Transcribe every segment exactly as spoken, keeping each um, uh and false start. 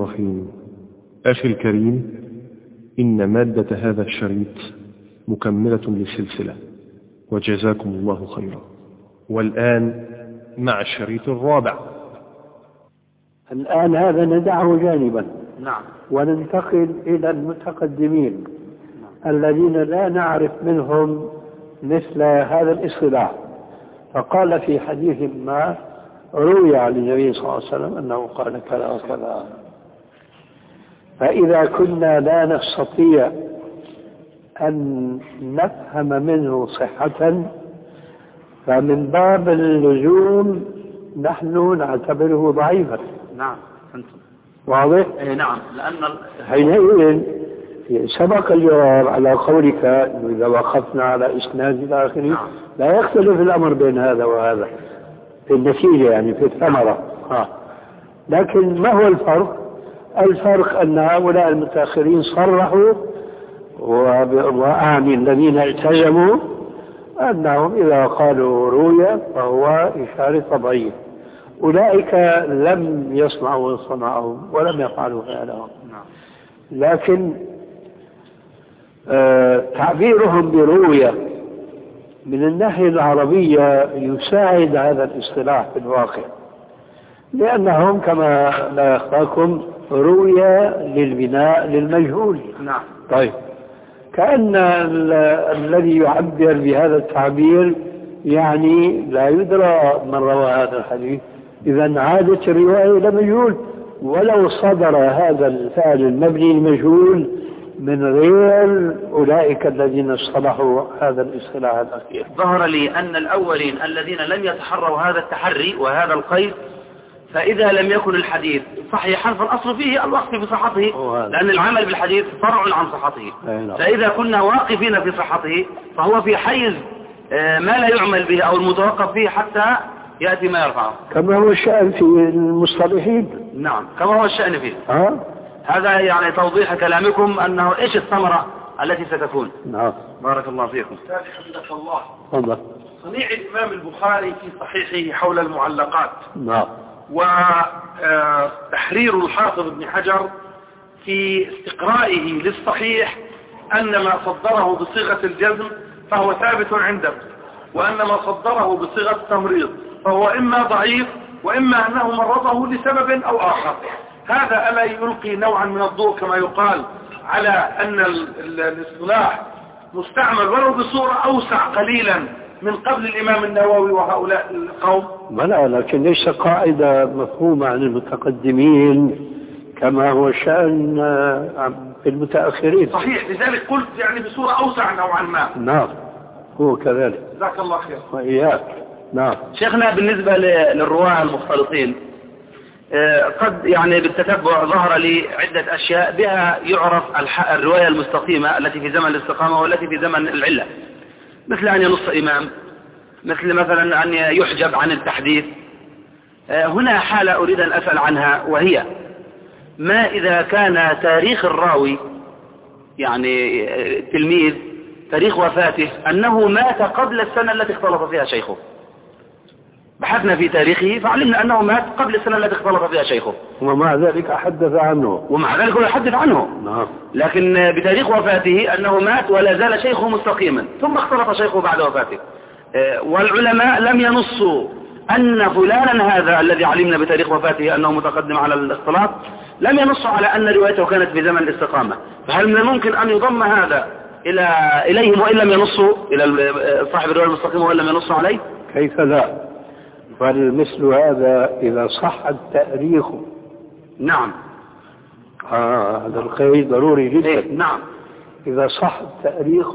الرحيم. أخي الكريم، إن مادة هذا الشريط مكملة للسلسلة، وجزاكم الله خيرا. والآن مع الشريط الرابع. الآن هذا ندعه جانبا. نعم. وننتقل إلى المتقدمين الذين لا نعرف منهم مثل هذا الاصطلاح. فقال في حديث ما روي عن النبي صلى الله عليه وسلم أنه قال كذا وكذا. فإذا كنا لا نستطيع أن نفهم منه صحة فمن باب اللزوم نحن نعتبره ضعيفا. نعم. واضح؟ إيه نعم. لأن حينئذ سبق الجواب على قولك إذا وقفنا على إسناد إلى آخره. نعم. لا يختلف الأمر بين هذا وهذا في النتيجة، يعني في الثمرة. ها. لكن ما هو الفرق؟ الفرق أن هؤلاء المتأخرين صرحوا، وأعني الذين التزموا، أنهم إذا قالوا روية فهو إشارة تضعيف. أولئك لم يصنعوا صنعهم ولم يفعلوا فعلهم. لكن آه تعبيرهم بروية من الناحية العربية يساعد هذا الاصطلاح في الواقع، لأنهم كما لا يخفاكم روية للبناء للمجهول. نعم. طيب، كأن الذي يعبر بهذا التعبير يعني لا يدرى من روى هذا الحديث، إذا عادت الرواية إلى مجهول، ولو صدر هذا الفعل المبني المجهول من غير أولئك الذين اصطلحوا هذا الاصطلاح الأخير. ظهر لي أن الأولين الذين لم يتحروا هذا التحري وهذا القيد، فإذا لم يكن الحديث صحيحا فالأصل فيه الوقف بصحته، لأن العمل بالحديث فرع عن صحته. فإذا كنا واقفين في صحته فهو في حيز ما لا يعمل به أو المتوقف فيه حتى يأتي ما يرفعه، كما هو الشأن في المصطلحين. نعم، كما هو الشأن فيه. ها؟ هذا يعني توضيح كلامكم أنه إيش الثمرة التي ستكون. نعم. بارك الله فيكم. حفظك الله. تفضل. صنيع الإمام البخاري في صحيحه حول المعلقات. نعم. وتحرير الحافظ ابن حجر في استقرائه للصحيح أن ما صدره بصيغة الجزم فهو ثابت عنده، وأن ما صدره بصيغة التمريض فهو إما ضعيف وإما أنه مرضه لسبب أو آخر. هذا ألا يلقي نوعا من الضوء كما يقال على أن الاصطلاح مستعمل ولو بصورة أوسع قليلا من قبل الإمام النووي وهؤلاء القوم؟ لا، لكن ليس قاعدة مفهومة عن المتقدمين كما هو الشأن في المتأخرين. صحيح، لذلك قلت يعني بصورة أوسع نوعا ما. نعم، هو كذلك. جزاك الله خير. وإياك. نعم. شيخنا، بالنسبة للرواة المختلطين قد يعني بالتتبع ظهر لي عدة أشياء بها يعرف الرواية المستقيمة التي في زمن الاستقامة والتي في زمن العلة، مثل أن ينص إمام، مثل مثلا أن يحجب عن التحديث. هنا حالة أريد أن أسأل عنها، وهي ما إذا كان تاريخ الراوي يعني التلميذ تاريخ وفاته أنه مات قبل السنة التي اختلط فيها شيخه. بحثنا في تاريخه فعلمنا أنه مات قبل السنة التي اختلط فيها شيخه، ومع ذلك حدث عنه. ومع ذلك هو يحدث عنه. نعم. لكن بتاريخ وفاته أنه مات ولا زال شيخه مستقيما، ثم اختلط شيخه بعد وفاته. والعلماء لم ينصوا أن فلانا هذا الذي علمنا بتاريخ وفاته أنه متقدم على الاختلاط، لم ينصوا على أن روايته كانت في زمن الاستقامة. فهل من الممكن أن يضم هذا إلى إليهم وإن لم ينصوا إلى صاحب الرواية المستقيمة وإن لم ينصوا عليه؟ كيف لا؟ فالمثل هذا إذا صح التاريخ. نعم. آه هذا القيد ضروري جدا. إيه؟ نعم. إذا صح التاريخ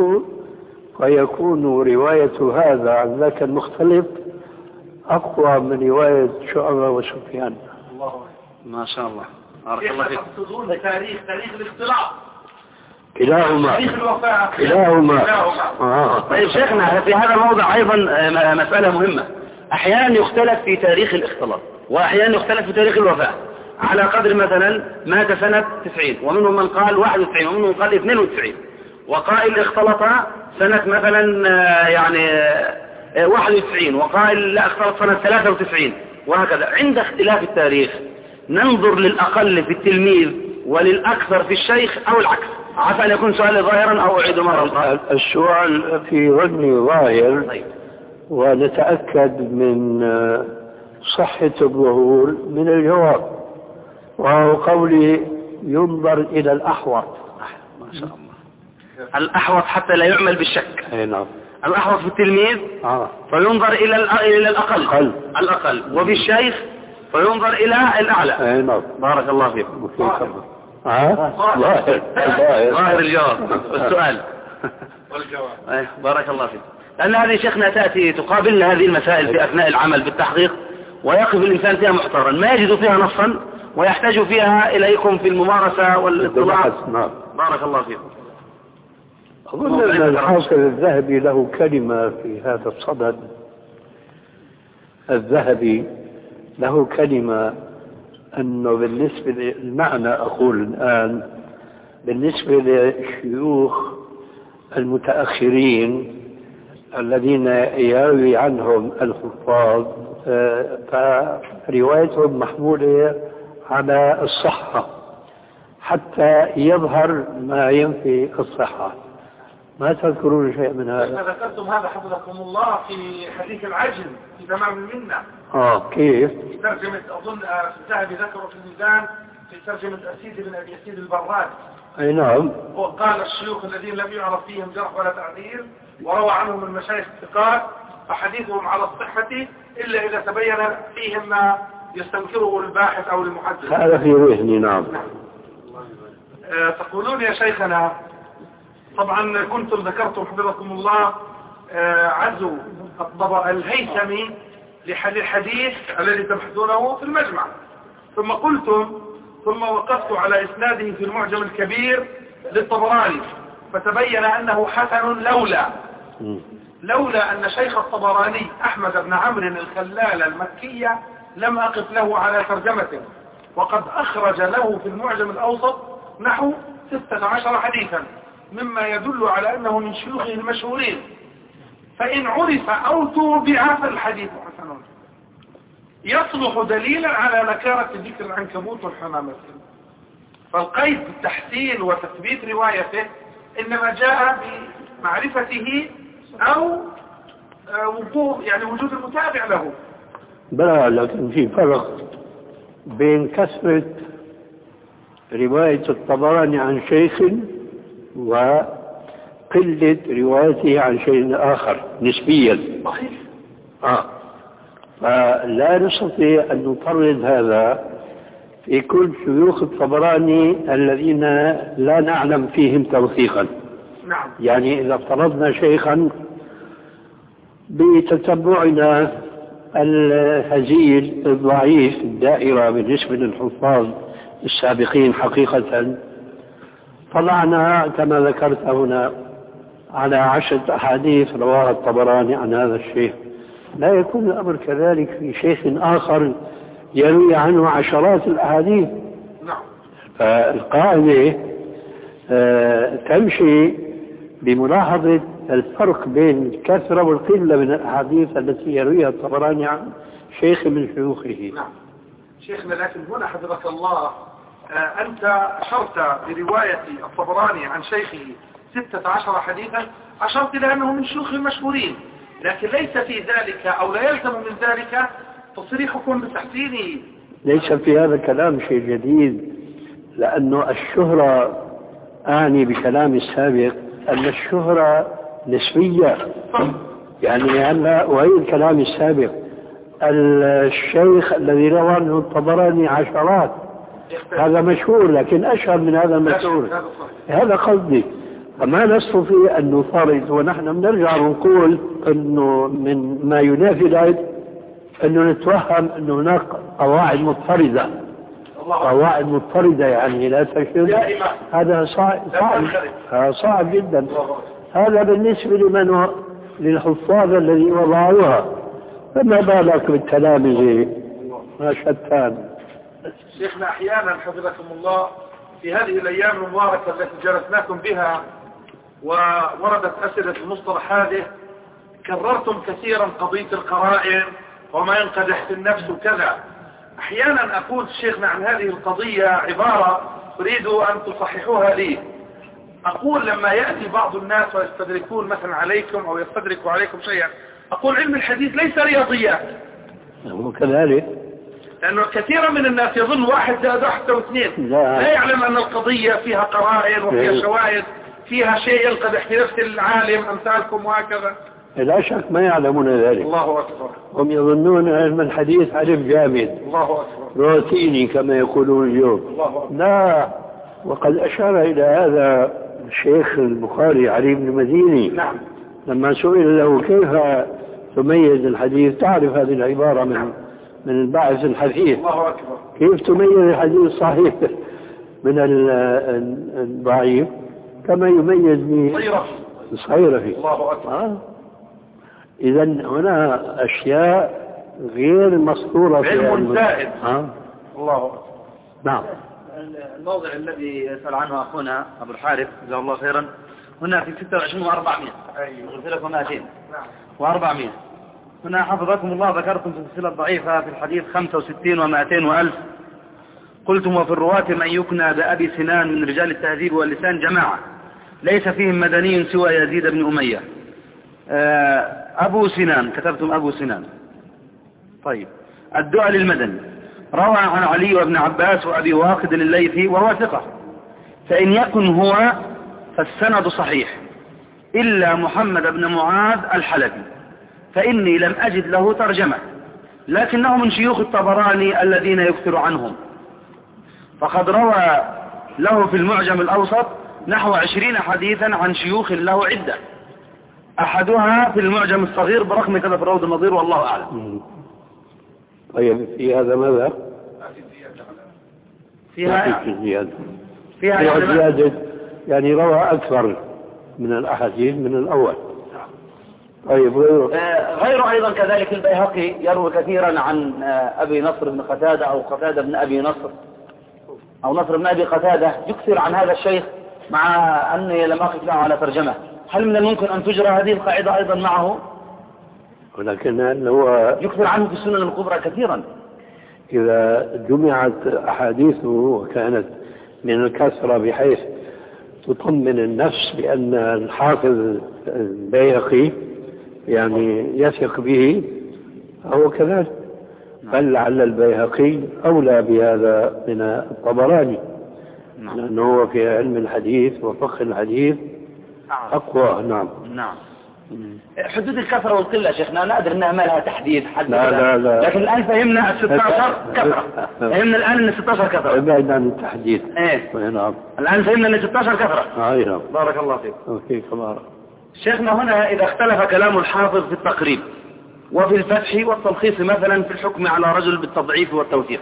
فيكون رواية هذا عن ذاك المختلف أقوى من رواية شعبة وسفيان. الله ما شاء الله. بارك الله فيك. تقصدون تاريخ تاريخ الاختلاط؟ كلاهما. تاريخ الوفاة. كلاهما. آه. طيب شيخنا، في هذا الموضع أيضا مسألة مهمة. أحيانا يختلف في تاريخ الاختلاط وأحيانا يختلف في تاريخ الوفاة، على قدر مثلا مات سنة تسعين، ومنهم من قال واحد وتسعين، ومنهم من قال اثنين وتسعين، وقائل اختلط سنة مثلا يعني واحد وتسعين، وقائل لا اختلط سنة ثلاثة وتسعين، وهكذا. عند اختلاف التاريخ ننظر للأقل في التلميذ وللأكثر في الشيخ أو العكس؟ عسى أن يكون سؤالي ظاهرا أو أعيد مرة أخرى. السؤال في ظني ظاهر. طيب. ونتأكد من صحة الظهور من الجواب، وهو قولي ينظر إلى الأحوط. ما شاء الله. الأحوط حتى لا يعمل بالشك. أي نعم. الأحوط في التلميذ آه. فينظر إلى إلى الأقل. أقل. الأقل. وفي الشيخ فينظر إلى الأعلى. أي نعم. بارك الله فيكم. ظاهر. ظاهر. ظاهر الجواب والسؤال. والجواب. بارك الله فيك. لأن هذه شيخنا تأتي تقابلنا هذه المسائل في أثناء العمل بالتحقيق، ويقف الإنسان فيها محتارا، ما يجد فيها نصا ويحتاج فيها إليكم في الممارسة والاطلاع. بارك الله فيكم. أظن أن الحافظ الذهبي له كلمة في هذا الصدد. الذهبي له كلمة أنه بالنسبة للمعنى، أقول الآن بالنسبة للشيوخ المتأخرين الذين يروي عنهم الحفاظ فروايتهم محمولة على الصحة حتى يظهر ما ينفي الصحة. ما تذكرون شيء من هذا؟ ذكرتم هذا حفظكم الله في حديث العجل في تمام المنة. اه كيف؟ في ترجمة أظن الذهبي ذكره في الميزان في ترجمة أسيد بن أبي أسيد البراد. أي نعم. وقال الشيوخ الذين لم يعرف فيهم جرح ولا تعديل وروى عنهم المشايخ الثقات فحديثهم على الصحة إلا إذا تبين فيهم ما يستنكره الباحث أو المحدث. هذا في ذهني. نعم. أه تقولون يا شيخنا، طبعا كنتم ذكرتم حفظكم الله أه عزو الهيثمي للحديث الذي تبحثونه في المجمع، ثم قلتم ثم وقفت على إسناده في المعجم الكبير للطبراني فتبين أنه حسن لولا لولا أن شيخ الطبراني أحمد بن عمرو الخلال المكي لم أقف له على ترجمته، وقد أخرج له في المعجم الأوسط نحو ستة عشر حديثا مما يدل على أنه من شيوخه المشهورين، فإن عرف أو توبع فالحديث حسن يصلح دليلا على نكارة ذكر العنكبوت والحمامة. فالقيد بالتحسين وتثبيت روايته إنما جاء بمعرفته أو وجود يعني وجود المتابع له. بلى، لكن في فرق بين كثرة رواية الطبراني عن شيخ وقلة روايته عن شيء آخر نسبيا. صحيح. آه. فلا نستطيع أن نفرض هذا في كل شيوخ الطبراني الذين لا نعلم فيهم توثيقا. نعم. يعني إذا افترضنا شيخا بتتبعنا الهزيل الضعيف الدائرة بالنسبة للحفاظ السابقين حقيقة، طلعنا كما ذكرت هنا على عشرة أحاديث رواها الطبراني عن هذا الشيخ، لا يكون الأمر كذلك في شيخ آخر يروي عنه عشرات الأحاديث. نعم. فالقاعدة آه تمشي بملاحظة الفرق بين الكثرة والقلة من الأحاديث التي يرويها الطبراني عن شيخ من شيوخه. نعم. شيخنا، لكن هنا حفظك الله آه أنت أشرت برواية الطبراني عن شيخه ستة عشر حديثا، أشرت إلى أنه من شيوخ المشهورين، لكن ليس في ذلك أو لا يلزم من ذلك تصريحكم بتحسينه. ليس في هذا الكلام شيء جديد، لأنه الشهرة أعني بكلام السابق أن الشهرة نسبية. يعني هلا وهي الكلام السابق الشيخ الذي روى عنه الطبراني عشرات هذا مشهور، لكن أشهر من هذا المشهور. هذا قصدي. فما نستطيع أن نفرض، ونحن بنرجع ونقول أنه من ما ينافي ذلك أنه نتوهم أن هناك قواعد مضطردة. قواعد مضطردة يعني لا تشد، هذا صعب صعب, صعب جدا. هذا بالنسبة لمن للحفاظ الذي وضعوها، فما بالك بالتلامذة ما شتان. شيخنا، أحيانا حفظكم الله في هذه الأيام المباركة التي جلسناكم بها ووردت أسئلة المصطلح هذه كررتم كثيرا قضية القرائن وما ينقدح في النفس وكذا، أحيانا أقول شيخنا عن هذه القضية عبارة أريد أن تصححوها لي. أقول لما يأتي بعض الناس ويستدركون مثلا عليكم أو يستدركوا عليكم شيئا، أقول علم الحديث ليس رياضيات. وكذلك لأنه كثيرا من الناس يظن واحد زائد واحد أو اثنين، لا. لا يعلم أن القضية فيها قرائن وفيها شواهد، فيها شيء ينقدح في نفس العالم أمثالكم وهكذا. لا شك ما يعلمون ذلك. الله أكبر. هم يظنون علم الحديث علم جامد، الله أكبر، روتيني كما يقولون اليوم. الله أكبر. لا، وقد أشار إلى هذا الشيخ البخاري علي بن مديني. نعم. لما سئل له كيف تميز الحديث، تعرف هذه العبارة من من الباحث الحديث. الله أكبر. كيف تميز الحديث الصحيح من الضعيف كما يميز الصغيرة. الله أكبر. آه. إذا هنا أشياء غير مسطورة في علم زائد. آه. الله أكبر. نعم. الموضع الذي يسأل عنه أخونا أبو الحارث جزاه الله خيرا هنا في ستة وعشرين وأربعمائة. أيوه. قلت لكم مائتين. نعم. وأربعمائة. هنا حفظكم الله ذكرتم في السلسلة الضعيفة في الحديث خمسة وستين ومائتين وألف. قلتم وفي الرواة من يكنى بأبي سنان من رجال التهذيب واللسان جماعة ليس فيهم مدني سوى يزيد بن أمية. أبو سنان كتبتم أبو سنان. طيب الدؤل المدني روى عن علي وابن عباس وأبي واقد الليثي وهو ثقة، فإن يكن هو فالسند صحيح إلا محمد بن معاذ الحلبي فإني لم أجد له ترجمة، لكنه من شيوخ الطبراني الذين يكثر عنهم، فقد روى له في المعجم الأوسط نحو عشرين حديثا عن شيوخ له عدة، أحدها في المعجم الصغير برقم كذا في الروض النظير والله أعلم. طيب في هذا ماذا؟ فيها زيادة. فيها فيها زيادة يعني روى أكثر من الأحاديث من الأول. طيب غيره آه غيره أيضا كذلك البيهقي يروي كثيرا عن آه أبي نصر بن قتادة أو قتادة بن أبي نصر أو نصر بن أبي قتادة، يكثر عن هذا الشيخ مع أني لم أقف له على ترجمة. هل من الممكن أن تجرى هذه القاعدة أيضا معه؟ ولكن هو يكثر عنه في السنن الكبرى كثيرا. إذا جمعت أحاديثه وكانت من الكثرة بحيث تطمن النفس بأن الحافظ البيهقي يعني يثق به، هو كذلك. بل لعل البيهقي أولى بهذا من الطبراني، لأنه هو في علم الحديث وفقه الحديث أقوى. نعم. نعم. حدود الكثرة والقلة شيخنا أنا أدري أنها ما لها تحديد حد، لا لا لا. لكن الآن فهمنا الستاشر كثرة، فهمنا الآن أن الستاشر كثرة. ابعد عن التحديد. إيه. نعم. الآن فهمنا أن الستاشر كثرة. أي نعم. بارك الله فيك. وفيك بارك. شيخنا هنا إذا اختلف كلام الحافظ في التقريب وفي الفتح والتلخيص مثلا في الحكم على رجل بالتضعيف والتوثيق،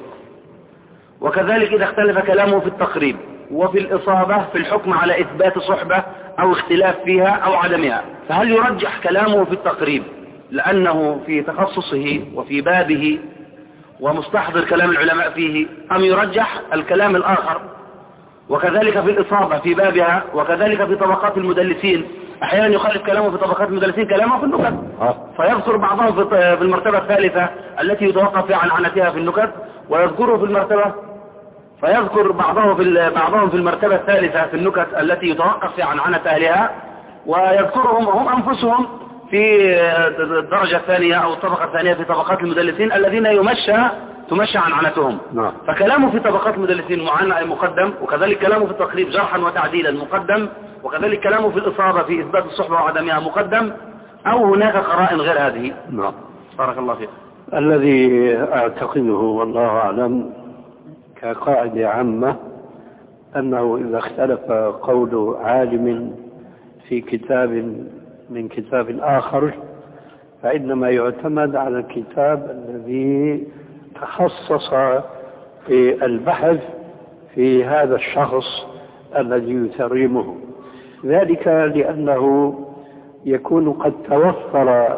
وكذلك إذا اختلف كلامه في التقريب وفي الإصابة في الحكم على إثبات صحبة أو اختلاف فيها أو عدمها، فهل يرجح كلامه في التقريب لأنه في تخصصه وفي بابه ومستحضر كلام العلماء فيه، أم يرجح الكلام الآخر؟ وكذلك في الإصابة في بابها، وكذلك في طبقات المدلسين أحيانا يخالف كلامه في طبقات المدلسين كلامه في النكت، فيذكر بعضهم في المرتبة الثالثة التي يتوقف في عنعنتها في النكت، ويذكره في المرتبة فيذكر بعضهم في بعضهم في المرتبة الثالثة في النكت التي يتوقف في عنعنة أهلها، ويذكرهم هم أنفسهم في الدرجة الثانية أو الطبقة الثانية في طبقات المدلسين الذين يمشى تمشى عنعنتهم. نعم. فكلامه في طبقات المدلسين مقدم، وكذلك كلامه في التقريب جرحا وتعديلا مقدم، وكذلك كلامه في الإصابة في إثبات الصحبة وعدمها مقدم، أو هناك قرائن غير هذه. نعم. بارك الله فيك. الذي أعتقده والله أعلم كقاعدة عامة أنه إذا اختلف قول عالم في كتاب من كتاب آخر فإنما يعتمد على الكتاب الذي تخصص في البحث في هذا الشخص الذي يترجمه، ذلك لأنه يكون قد توفر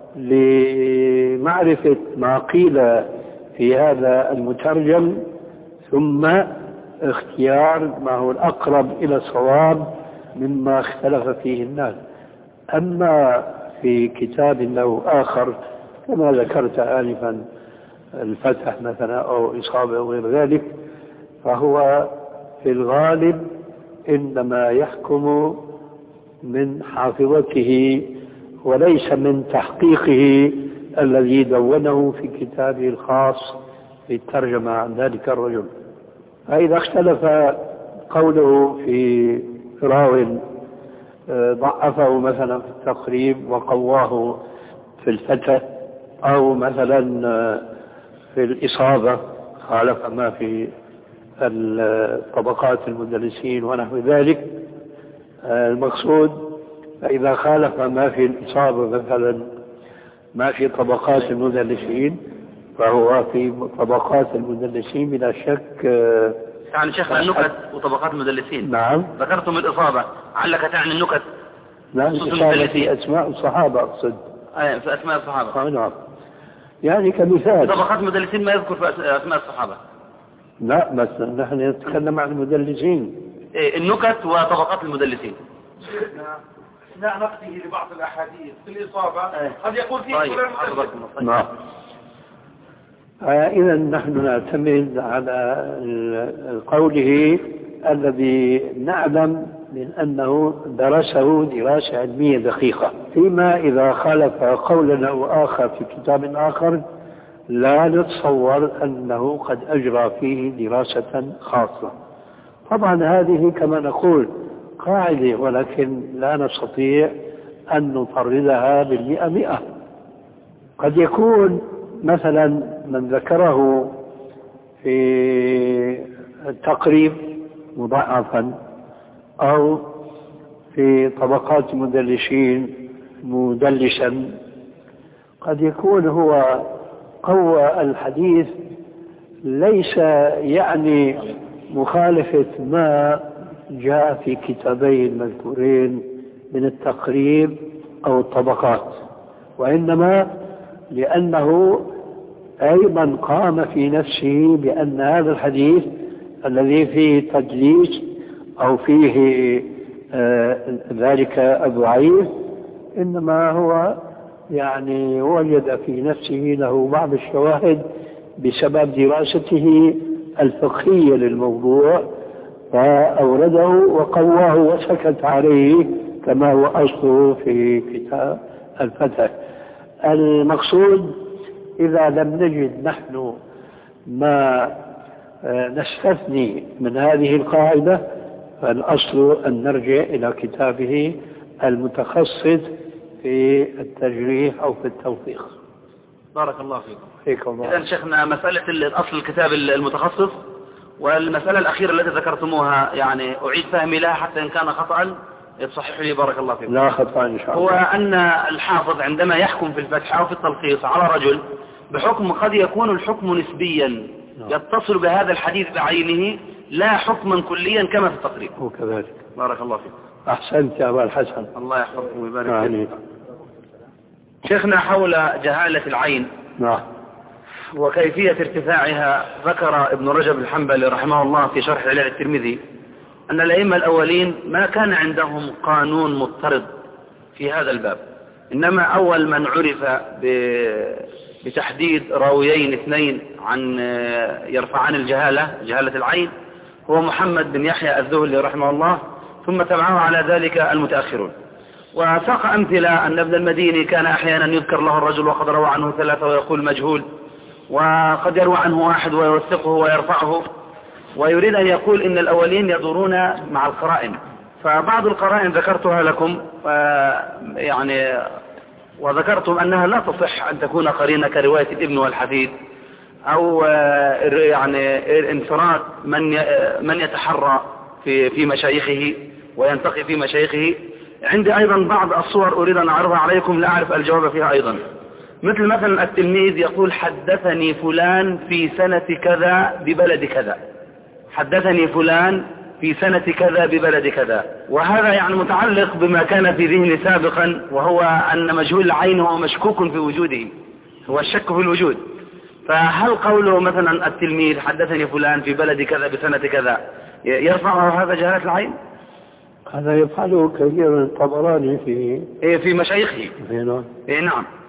لمعرفة ما قيل في هذا المترجم ثم اختيار ما هو الأقرب إلى الصواب مما اختلف فيه الناس. أما في كتاب له آخر كما ذكرت آنفا الفتح مثلا أو إصابة أو غير ذلك، فهو في الغالب إنما يحكم من حافظته وليس من تحقيقه الذي دونه في كتابه الخاص في الترجمة عن ذلك الرجل. فإذا اختلف قوله في راو ضعفه مثلا في التقريب وقواه في الفتح، أو مثلا في الإصابة خالف ما في طبقات المدلسين ونحو ذلك، المقصود فإذا خالف ما في الإصابة مثلا ما في طبقات المدلسين فهو في طبقات المدلسين بلا شك. يعني شيخنا النكت وطبقات المدلسين. نعم. ذكرتم الإصابة، علك تعني النكت. نعم، الإصابة في أسماء الصحابة أقصد. أي في أسماء الصحابة. نعم. يعني كمثال. طبقات المدلسين ما يذكر في أسماء الصحابة. لا، بس نحن نتكلم عن المدلسين. إيه النكت وطبقات المدلسين. شيخنا أثناء نقده لبعض الأحاديث في الإصابة قد يقول فيه طيب. فلان. نعم. إذا نحن نعتمد على قوله الذي نعلم من أنه درسه دراسة علمية دقيقة، فيما إذا خالف قولا أو آخر في كتاب آخر لا نتصور أنه قد أجرى فيه دراسة خاصة. طبعا هذه كما نقول قاعدة، ولكن لا نستطيع أن نفردها بالمئة مئة. قد يكون مثلا من ذكره في التقريب مضاعفا أو في طبقات مدلسين مدلسا، قد يكون هو قوى الحديث ليس يعني مخالفة ما جاء في كتابين المذكورين من التقريب أو الطبقات، وإنما لأنه أيضا قام في نفسه بأن هذا الحديث الذي فيه تدليس أو فيه آه ذلك الضعيف إنما هو يعني وجد في نفسه له بعض الشواهد بسبب دراسته الفقهية للموضوع فأورده وقواه وسكت عليه كما هو أصله في كتاب الفتح. المقصود إذا لم نجد نحن ما نستثني من هذه القاعدة فالأصل أن نرجع إلى كتابه المتخصص في التجريح أو في التوثيق. بارك الله فيكم. فيكم الله. إذن شيخنا مسألة الأصل الكتاب المتخصص والمسألة الأخيرة التي ذكرتموها يعني أعيد فهمي لها حتى إن كان خطأ يتصحح لي. بارك الله فيكم. لا خطأ إن شاء الله. هو أن الحافظ عندما يحكم في الفتح أو في التلخيص على رجل بحكم قد يكون الحكم نسبيا يتصل بهذا الحديث بعينه لا حكما كليا كما في التقريب. وكذلك. بارك الله فيكم. أحسنت يا أبا الحسن. الله يحفظكم ويبارك فيك. شيخنا حول جهالة العين نعم وكيفية ارتفاعها ذكر ابن رجب الحنبلي رحمه الله في شرح علل الترمذي أن الأئمة الأولين ما كان عندهم قانون مضطرد في هذا الباب، إنما أول من عرف بتحديد راويين اثنين عن يرفعان الجهالة جهالة العين هو محمد بن يحيى الذهلي رحمه الله، ثم تبعه على ذلك المتأخرون. وساق أمثلة أن ابن المديني كان أحيانا يذكر له الرجل وقد روى عنه ثلاثة ويقول مجهول، وقد يروى عنه واحد ويوثقه ويرفعه، ويريد أن يقول إن الأولين يدورون مع القرائن. فبعض القرائن ذكرتها لكم يعني وذكرتم أنها لا تصح أن تكون قرينة كرواية الابن والحفيد أو يعني انفراد من من يتحرى في في مشايخه وينتقي في مشايخه. عندي أيضا بعض الصور أريد أن أعرضها عليكم لا أعرف الجواب فيها أيضا، مثل مثلا التلميذ يقول حدثني فلان في سنة كذا ببلد كذا، حدثني فلان في سنة كذا ببلد كذا، وهذا يعني متعلق بما كان في ذهني سابقا وهو أن مجهول العين هو مشكوك في وجوده، هو الشك في الوجود. فهل قوله مثلا التلميذ حدثني فلان في بلد كذا بسنة كذا يرفعه هذا جهالة العين؟ هذا يفعله كثير من الطبراني في إيه في مشايخه. نعم. إيه نعم.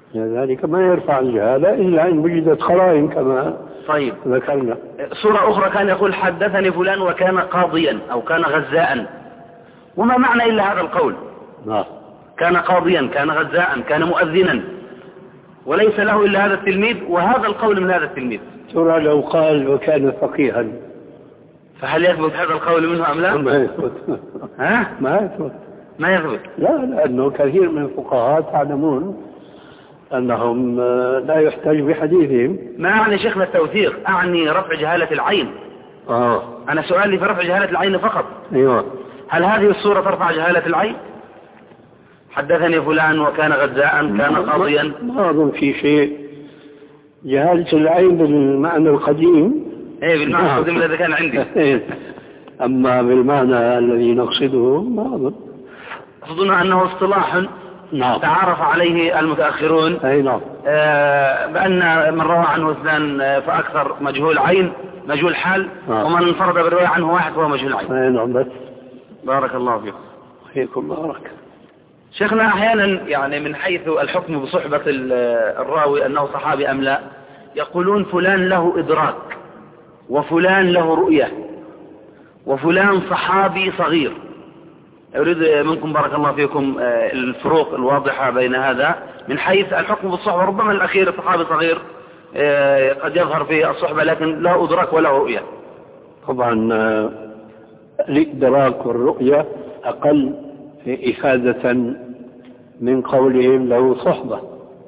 ذلك ما يرفع الجهالة إلا إن وجدت قرائن كما طيب ذكرنا. صورة أخرى كان يقول حدثني فلان وكان قاضيا أو كان غزاء، وما معنى إلا هذا القول؟ نعم. كان قاضيا، كان غزاء، كان مؤذنا، وليس له إلا هذا التلميذ وهذا القول من هذا التلميذ. ترى لو قال وكان فقيها فهل يثبت هذا القول منه أم لا؟ ما يثبت. ها؟ ما يثبت. ما يثبت. لا، لأنه كثير من الفقهاء تعلمون أنهم لا يحتاج بحديثهم. ما أعني شيخنا التوثيق، أعني رفع جهالة العين. آه. أنا سؤالي في رفع جهالة العين فقط. أيوة. هل هذه الصورة ترفع جهالة العين؟ حدثني فلان وكان غزاء، كان قاضيا. ما أظن في شيء. جهالة العين بالمعنى القديم. إيه بالمعنى القديم الذي كان عندي. أما بالمعنى الذي نقصده ما أظن. أظن أنه اصطلاح نعم. تعارف عليه المتأخرون. أي نعم. آه بأن من روى عنه اثنان فأكثر مجهول عين مجهول حال، نعم. ومن انفرد بالرواية عنه واحد فهو مجهول عين. أي نعم. بس بارك الله فيكم. فيكم بارك. شيخنا أحيانا يعني من حيث الحكم بصحبة الراوي أنه صحابي أم لا، يقولون فلان له إدراك وفلان له رؤية وفلان صحابي صغير. أريد منكم بارك الله فيكم الفروق الواضحة بين هذا من حيث الحكم بالصحبة. ربما الأخير صحابي صغير قد يظهر في الصحبة لكن لا أدرك ولا رؤية. طبعا الإدراك والرؤية أقل إفادة من قولهم له صحبة،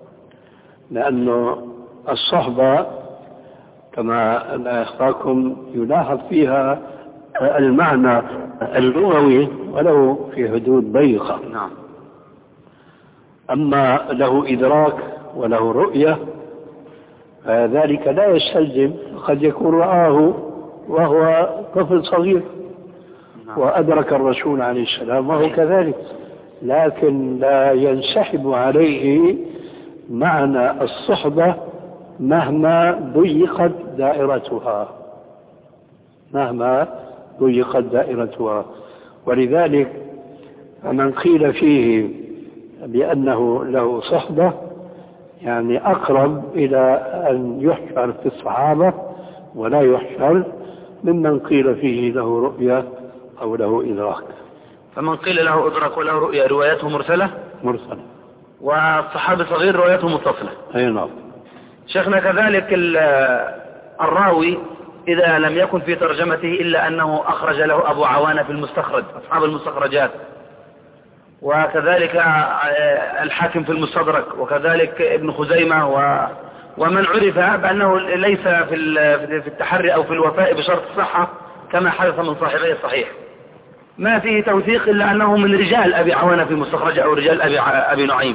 لأنه الصحبة كما أخبركم يلاحظ فيها المعنى اللغوي ولو في حدود ضيقة. نعم. أما له إدراك وله رؤية ذلك لا يستلزم، قد يكون رآه وهو طفل صغير وأدرك الرسول عليه السلام وهو كذلك، لكن لا ينسحب عليه معنى الصحبة مهما ضيقت دائرتها مهما ضيقت دائرتها ولذلك من قيل فيه بأنه له صحبة يعني أقرب إلى أن يحشر في الصحابة ولا يحشر ممن قيل فيه له رؤية أو له إدراك. فمن قيل له إدراك وله رؤية روايته مرسلة مرسلة، والصحابي صغير روايته متصلة. أي نعم. شيخنا كذلك الراوي إذا لم يكن في ترجمته إلا أنه أخرج له أبو عوانة في المستخرج، أصحاب المستخرجات، وكذلك الحاكم في المستدرك، وكذلك ابن خزيمة، و ومن عرف بأنه ليس في التحري أو في الوفاء بشرط الصحة كما حدث من صاحبي الصحيح، ما فيه توثيق إلا أنه من رجال أبي عوانة في المستخرج أو رجال أبي, أبي نعيم.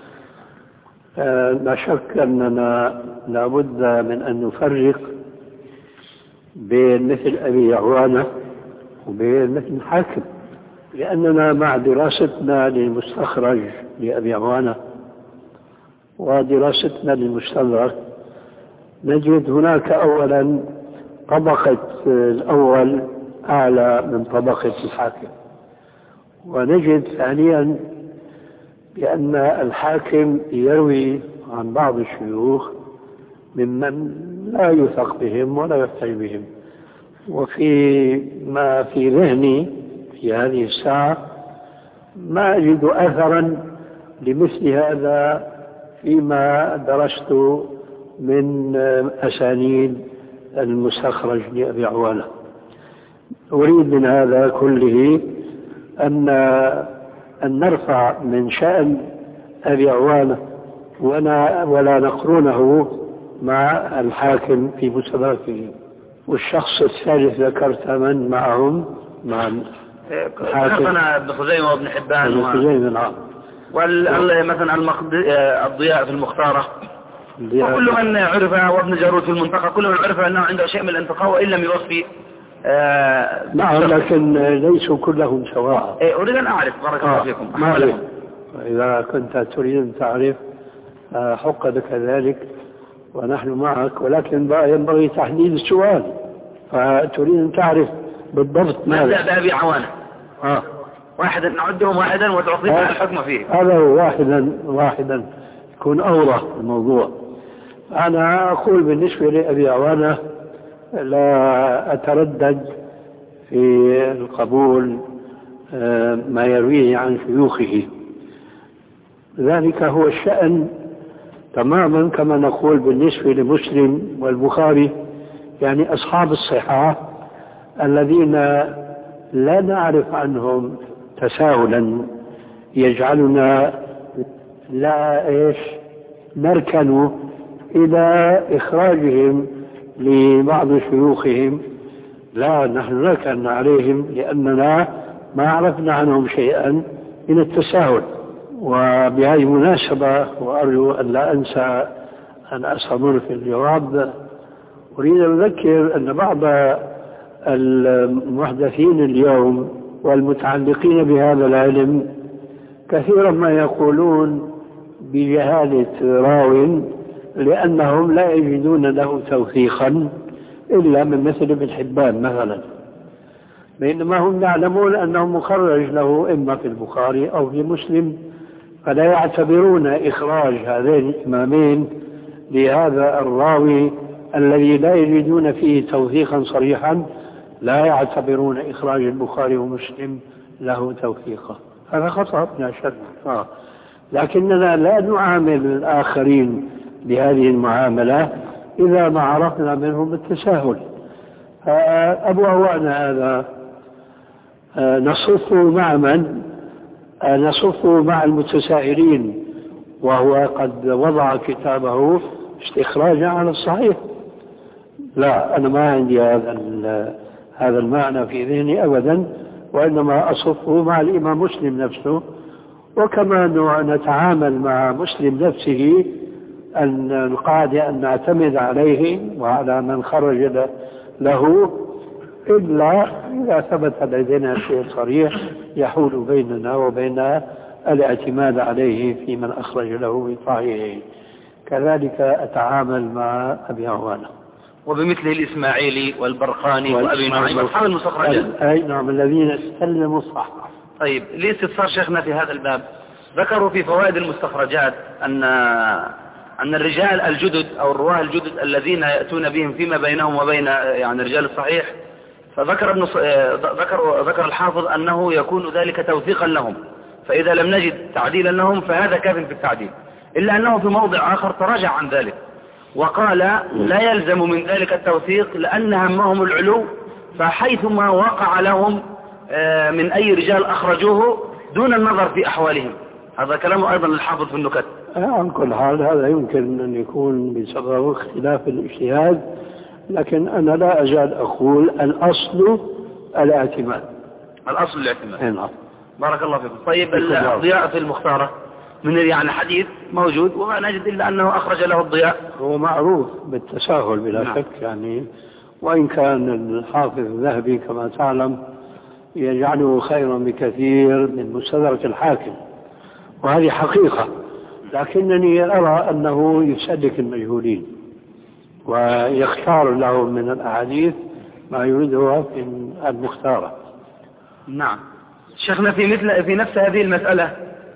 لا شك أننا لابد من أن نفرق بين مثل أبي عوانة وبين مثل الحاكم، لأننا مع دراستنا للمستخرج لأبي عوانة ودراستنا للمستدرك نجد هناك أولا طبقة الأول أعلى من طبقة الحاكم، ونجد ثانيا بأن الحاكم يروي عن بعض الشيوخ ممن لا يثق بهم ولا يحتج بهم. وفي ما في ذهني في هذه الساعة ما أجد أثرا لمثل هذا فيما درست من أسانيد المستخرج لأبي عوانة. أريد من هذا كله أن أن نرفع من شأن أبي عوانة ولا نقرونه مع الحاكم في مستدركه. والشخص الثالث ذكرت من معهم مع الحاكم ابن خزيمة وابن حبان ابن خزيمة. نعم. مثلا الضياء في المختارة، وكل من عرف، وابن جارود في المنطقة، كل من عرف أنه عنده شيء من الانتقاء وإن لم يوصي. آه نعم، لكن ليسوا كلهم سواء. أريد أن أعرف بارك الله فيكم. ما إذا كنت تريد أن تعرف حق لك ذلك ونحن معك، ولكن ينبغي تحديد السؤال، فتريد أن تعرف بالضبط ماذا. نبدأ بأبي عوانة. آه. واحدا نعدهم واحدا وتعطينا الحكم فيه. هذا واحدا واحدا يكون أورى الموضوع. أنا أقول بالنسبة لأبي عوانة لا أتردد في القبول ما يرويه عن شيوخه، ذلك هو الشأن تماما كما نقول بالنسبة لمسلم والبخاري، يعني أصحاب الصحة الذين لا نعرف عنهم تساهلا يجعلنا لا إيش نركن إلى إخراجهم لبعض شيوخهم، لا نحن نركن عليهم لأننا ما عرفنا عنهم شيئا من التساهل. وبهذه المناسبة وأرجو أن لا أنسى أن أستمر في الجواب، أريد أن أذكر أن بعض المحدثين اليوم والمتعلقين بهذا العلم كثيرا ما يقولون بجهالة راو لأنهم لا يجدون له توثيقا إلا من مثل ابن حبان مثلا، بينما هم يعلمون أنه مخرج له إما في البخاري أو في مسلم، فلا يعتبرون إخراج هذين الإمامين لهذا الراوي الذي لا يجدون فيه توثيقا صريحا، لا يعتبرون إخراج البخاري ومسلم له توثيقا. هذا خطأ لا شك، آه. لكننا لا نعامل الآخرين بهذه المعاملة إذا ما عرفنا منهم التساهل. أبو عوانة هذا نصفه مع من؟ نصفه مع المتساهلين، وهو قد وضع كتابه استخراجا على الصحيح. لا، أنا ما عندي هذا هذا المعنى في ذهني أبدا، وإنما أصفه مع الإمام مسلم نفسه. وكما نتعامل مع مسلم نفسه أن القاعدة أن نعتمد عليه وعلى من خرج له إلا إذا ثبت لدينا شيء صريح يحول بيننا وبين الاعتماد عليه في من أخرج له في صحيحه. كذلك أتعامل مع أبي عوانة وبمثله الإسماعيلي والبرقاني وأبي نعيم أصحاب المستخرجات، أي نعم، الذين استلموا الصح. طيب، لاستفسار شيخنا في هذا الباب، ذكروا في فوائد المستخرجات أن أن الرجال الجدد أو الرواه الجدد الذين يأتون بهم فيما بينهم وبين يعني رجال الصحيح، فذكر ابن ذكر ذكر الحافظ أنه يكون ذلك توثيقا لهم، فإذا لم نجد تعديلا لهم فهذا كاف في التعديل، إلا أنه في موضع آخر تراجع عن ذلك وقال لا يلزم من ذلك التوثيق لأن همهم العلو، فحيثما وقع لهم من أي رجال أخرجوه دون النظر في أحوالهم. هذا كلامه أيضا الحافظ في النكت. عن كل حال هذا يمكن أن يكون بسبب اختلاف الاجتهاد، لكن أنا لا أزال أقول الأصل الاعتماد. الأصل الاعتماد. نعم. بارك الله فيكم. طيب، الضياء في المختارة من يعني حديث موجود وما نجد إلا أنه أخرج له الضياء، هو معروف بالتساهل بلا نعم. شك يعني، وإن كان الحافظ الذهبي كما تعلم يجعله خيرا بكثير من مستدرك الحاكم، وهذه حقيقة، لكنني أرى أنه يسلك المجهولين ويختار لهم من الأحاديث ما يريدها في المختارة. نعم. شيخنا في مثل في نفس هذه المسألة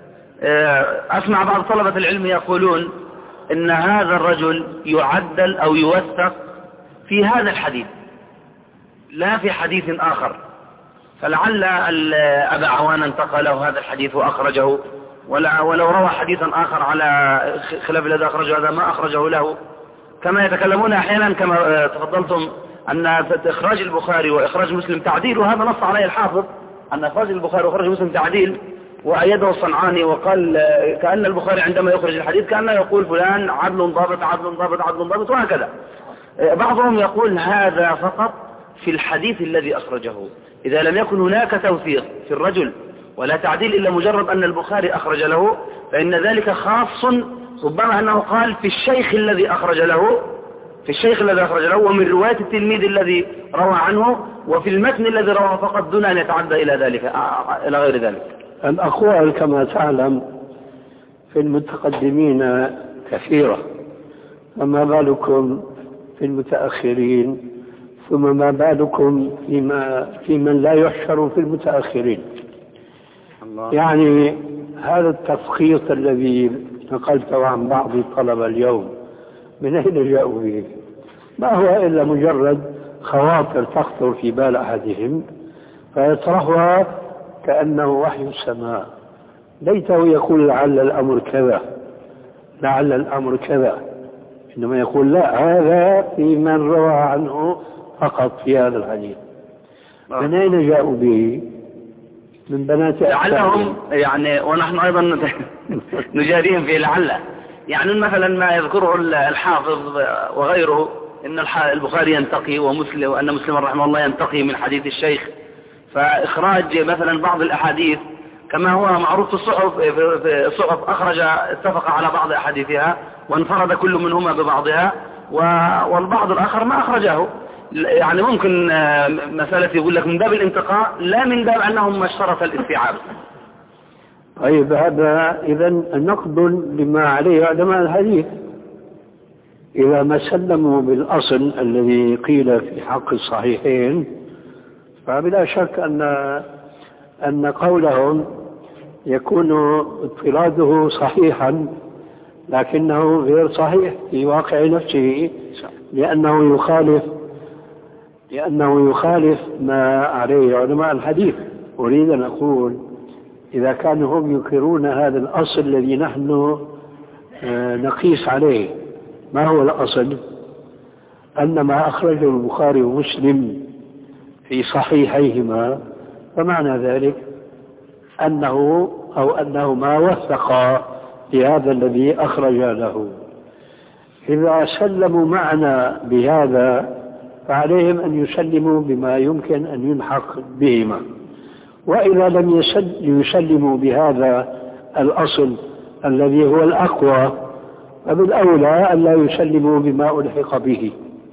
أسمع بعض طلبة العلم يقولون إن هذا الرجل يعدل أو يوثق في هذا الحديث لا في حديث آخر، فلعل أبا عوان انتقله هذا الحديث وأخرجه، ولو روى حديثا آخر على خلاف الذي أخرجه هذا ما أخرجه له، كما يتكلمون أحيانا كما تفضلتم أن إخراج البخاري وإخراج مسلم تعديل، وهذا نص عليه الحافظ أن إخراج البخاري وإخراج مسلم تعديل، وأيده الصنعاني وقال كأن البخاري عندما يخرج الحديث كأنه يقول فلان عدل ضابط عدل ضابط عدل ضابط وهكذا. بعضهم يقول هذا فقط في الحديث الذي أخرجه، إذا لم يكن هناك توثيق في الرجل ولا تعديل إلا مجرد أن البخاري أخرج له فإن ذلك خاص، ربما أنه قال في الشيخ الذي أخرج له في الشيخ الذي أخرج له ومن رواية التلميذ الذي روى عنه وفي المتن الذي روى فقط دون أن يتعدى إلى ذلك إلى غير ذلك. الأقوال كما تعلم في المتقدمين كثيرة، فما بالكم في المتأخرين، ثم ما بالكم فيما في من لا يحشر في المتأخرين. الله. يعني هذا التفخيط الذي نقلته عن بعض الطلبة اليوم، من أين جاءوا به؟ ما هو إلا مجرد خواطر تخطر في بال أحدهم فيطرحها كأنه وحي السماء. ليته يقول لعل الأمر كذا، لعل الأمر كذا، إنما يقول لا، هذا في من روى عنه فقط في هذا الحديث. من أين جاءوا به؟ من بنات لعلهم يعني، ونحن أيضا نجاريهم في لعل، يعني مثلا ما يذكره الحافظ وغيره إن البخاري ينتقي ومسلم، وأن مسلم رحمه الله ينتقي من حديث الشيخ، فإخراج مثلا بعض الأحاديث كما هو معروف في الصحف، في الصحف أخرج اتفق على بعض أحاديثها وانفرد كل منهما ببعضها، والبعض الآخر ما أخرجه. يعني ممكن مسألة يقول لك من باب الانتقاء لا من باب أنهم ما اشترط الاستيعاب. طيب هذا إذا نقد لما عليه علماء الحديث، إذا ما سلموا بالأصل الذي قيل في حق الصحيحين فبلا شك أن أن قولهم يكون اضطراده صحيحا لكنه غير صحيح في واقع نفسه، لأنه يخالف لأنه يخالف ما عليه علماء الحديث. أريد أن أقول إذا كانوا هم ينكرون هذا الأصل الذي نحن نقيس عليه، ما هو الأصل؟ أن ما أخرجه البخاري ومسلم في صحيحيهما فمعنى ذلك أنه أو أنه ما وثق لهذا الذي أخرج له. إذا سلموا معنا بهذا فعليهم أن يسلموا بما يمكن أن يلحق بهما، وإذا لم يسلموا بهذا الأصل الذي هو الأقوى فبالأولى أن لا يسلموا بما ألحق به.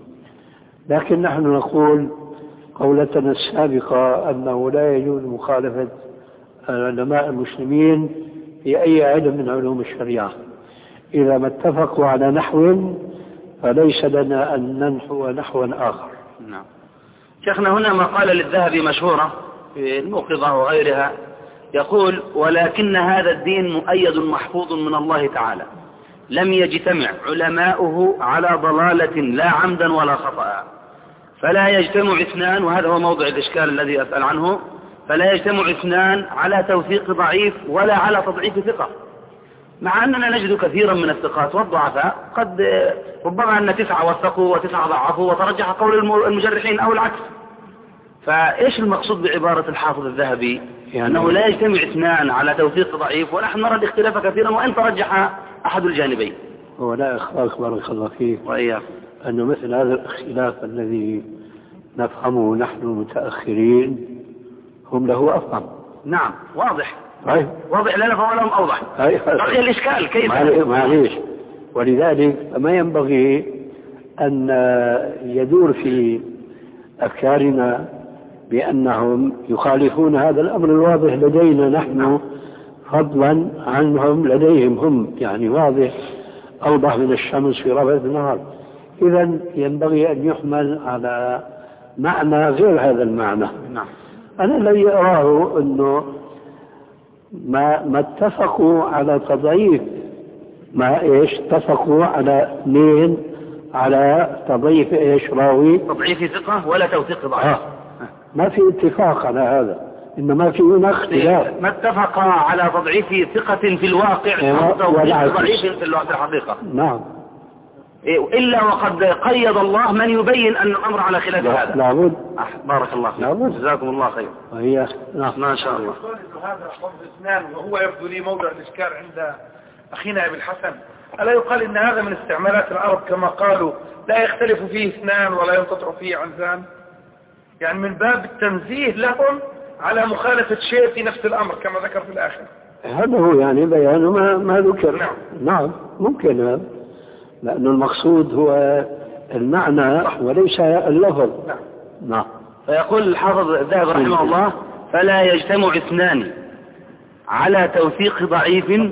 لكن نحن نقول قولتنا السابقة أنه لا يجوز مخالفة علماء المسلمين في أي علم من علوم الشريعة، إذا ما اتفقوا على نحو فليس لنا أن ننحو نحوا آخر. نعم. شيخنا هنا مقالة للذهبي مشهورة في الموقظة وغيرها يقول: ولكن هذا الدين مؤيد محفوظ من الله تعالى، لم يجتمع علماؤه على ضلالة لا عمدا ولا خطأ، فلا يجتمع اثنان، وهذا هو موضع الإشكال الذي أسأل عنه، فلا يجتمع اثنان على توثيق ضعيف ولا على تضعيف ثقة، مع أننا نجد كثيرا من الثقات والضعفاء قد ربما أن تسعة وثقوا وتسعة ضعفوا وترجح قول المجرحين أو العكس. فإيش المقصود بعبارة الحافظ الذهبي يعني أنه لا يجتمع اثنان على توثيق ضعيف، ونحن نرى الاختلاف كثيرا وإن ترجح أحد الجانبين؟ هو لا إخفاق بارك الله فيه وإياك أنه مثل هذا الاختلاف الذي نفهمه نحن المتأخرين هم له أفهم. نعم واضح. طيب واضح لنا فهو لهم أوضح. بقي الإشكال كيف؟ معليش. ولذلك ما ينبغي أن يدور في أفكارنا بأنهم يخالفون هذا الأمر الواضح لدينا نحن فضلا عنهم لديهم هم، يعني واضح أوضح من الشمس في ربع النهار. إذن ينبغي أن يحمل على معنى غير هذا المعنى. نعم. أنا الذي أراه أنه ما, ما اتفقوا على تضعيف، ما إيش اتفقوا على اثنين على تضعيف إيش راوي، تضعيف ثقة ولا توثيق ضعيف. آه. ما في اتفاق على هذا، إنما في هنا اختلاف. ما اتفق على تضعيف ثقة في الواقع أو توثيق ضعيف في الحقيقة. نعم. إلا وقد قيد الله من يبين أن الأمر على خلاف هذا. لابد. بارك الله فيك. جزاكم الله خير. وهي نعم. ما شاء الله. هذا لفظ اثنان، وهو يبدو لي موضع الإشكال عند أخينا أبي الحسن. ألا يقال إن هذا من استعمالات العرب كما قالوا لا يختلف فيه اثنان ولا ينقطع فيه عنزان، يعني من باب التنزيه لهم على مخالفة شيء في نفس الأمر كما ذكر في الآخر. هذا هو يعني بيان ما, ما ذكر. نعم. نعم ممكن هذا، لأن المقصود هو المعنى وليس اللفظ. نعم. نعم. فيقول الحافظ الذهبي رحمه الله: فلا يجتمع اثنان على توثيق ضعيف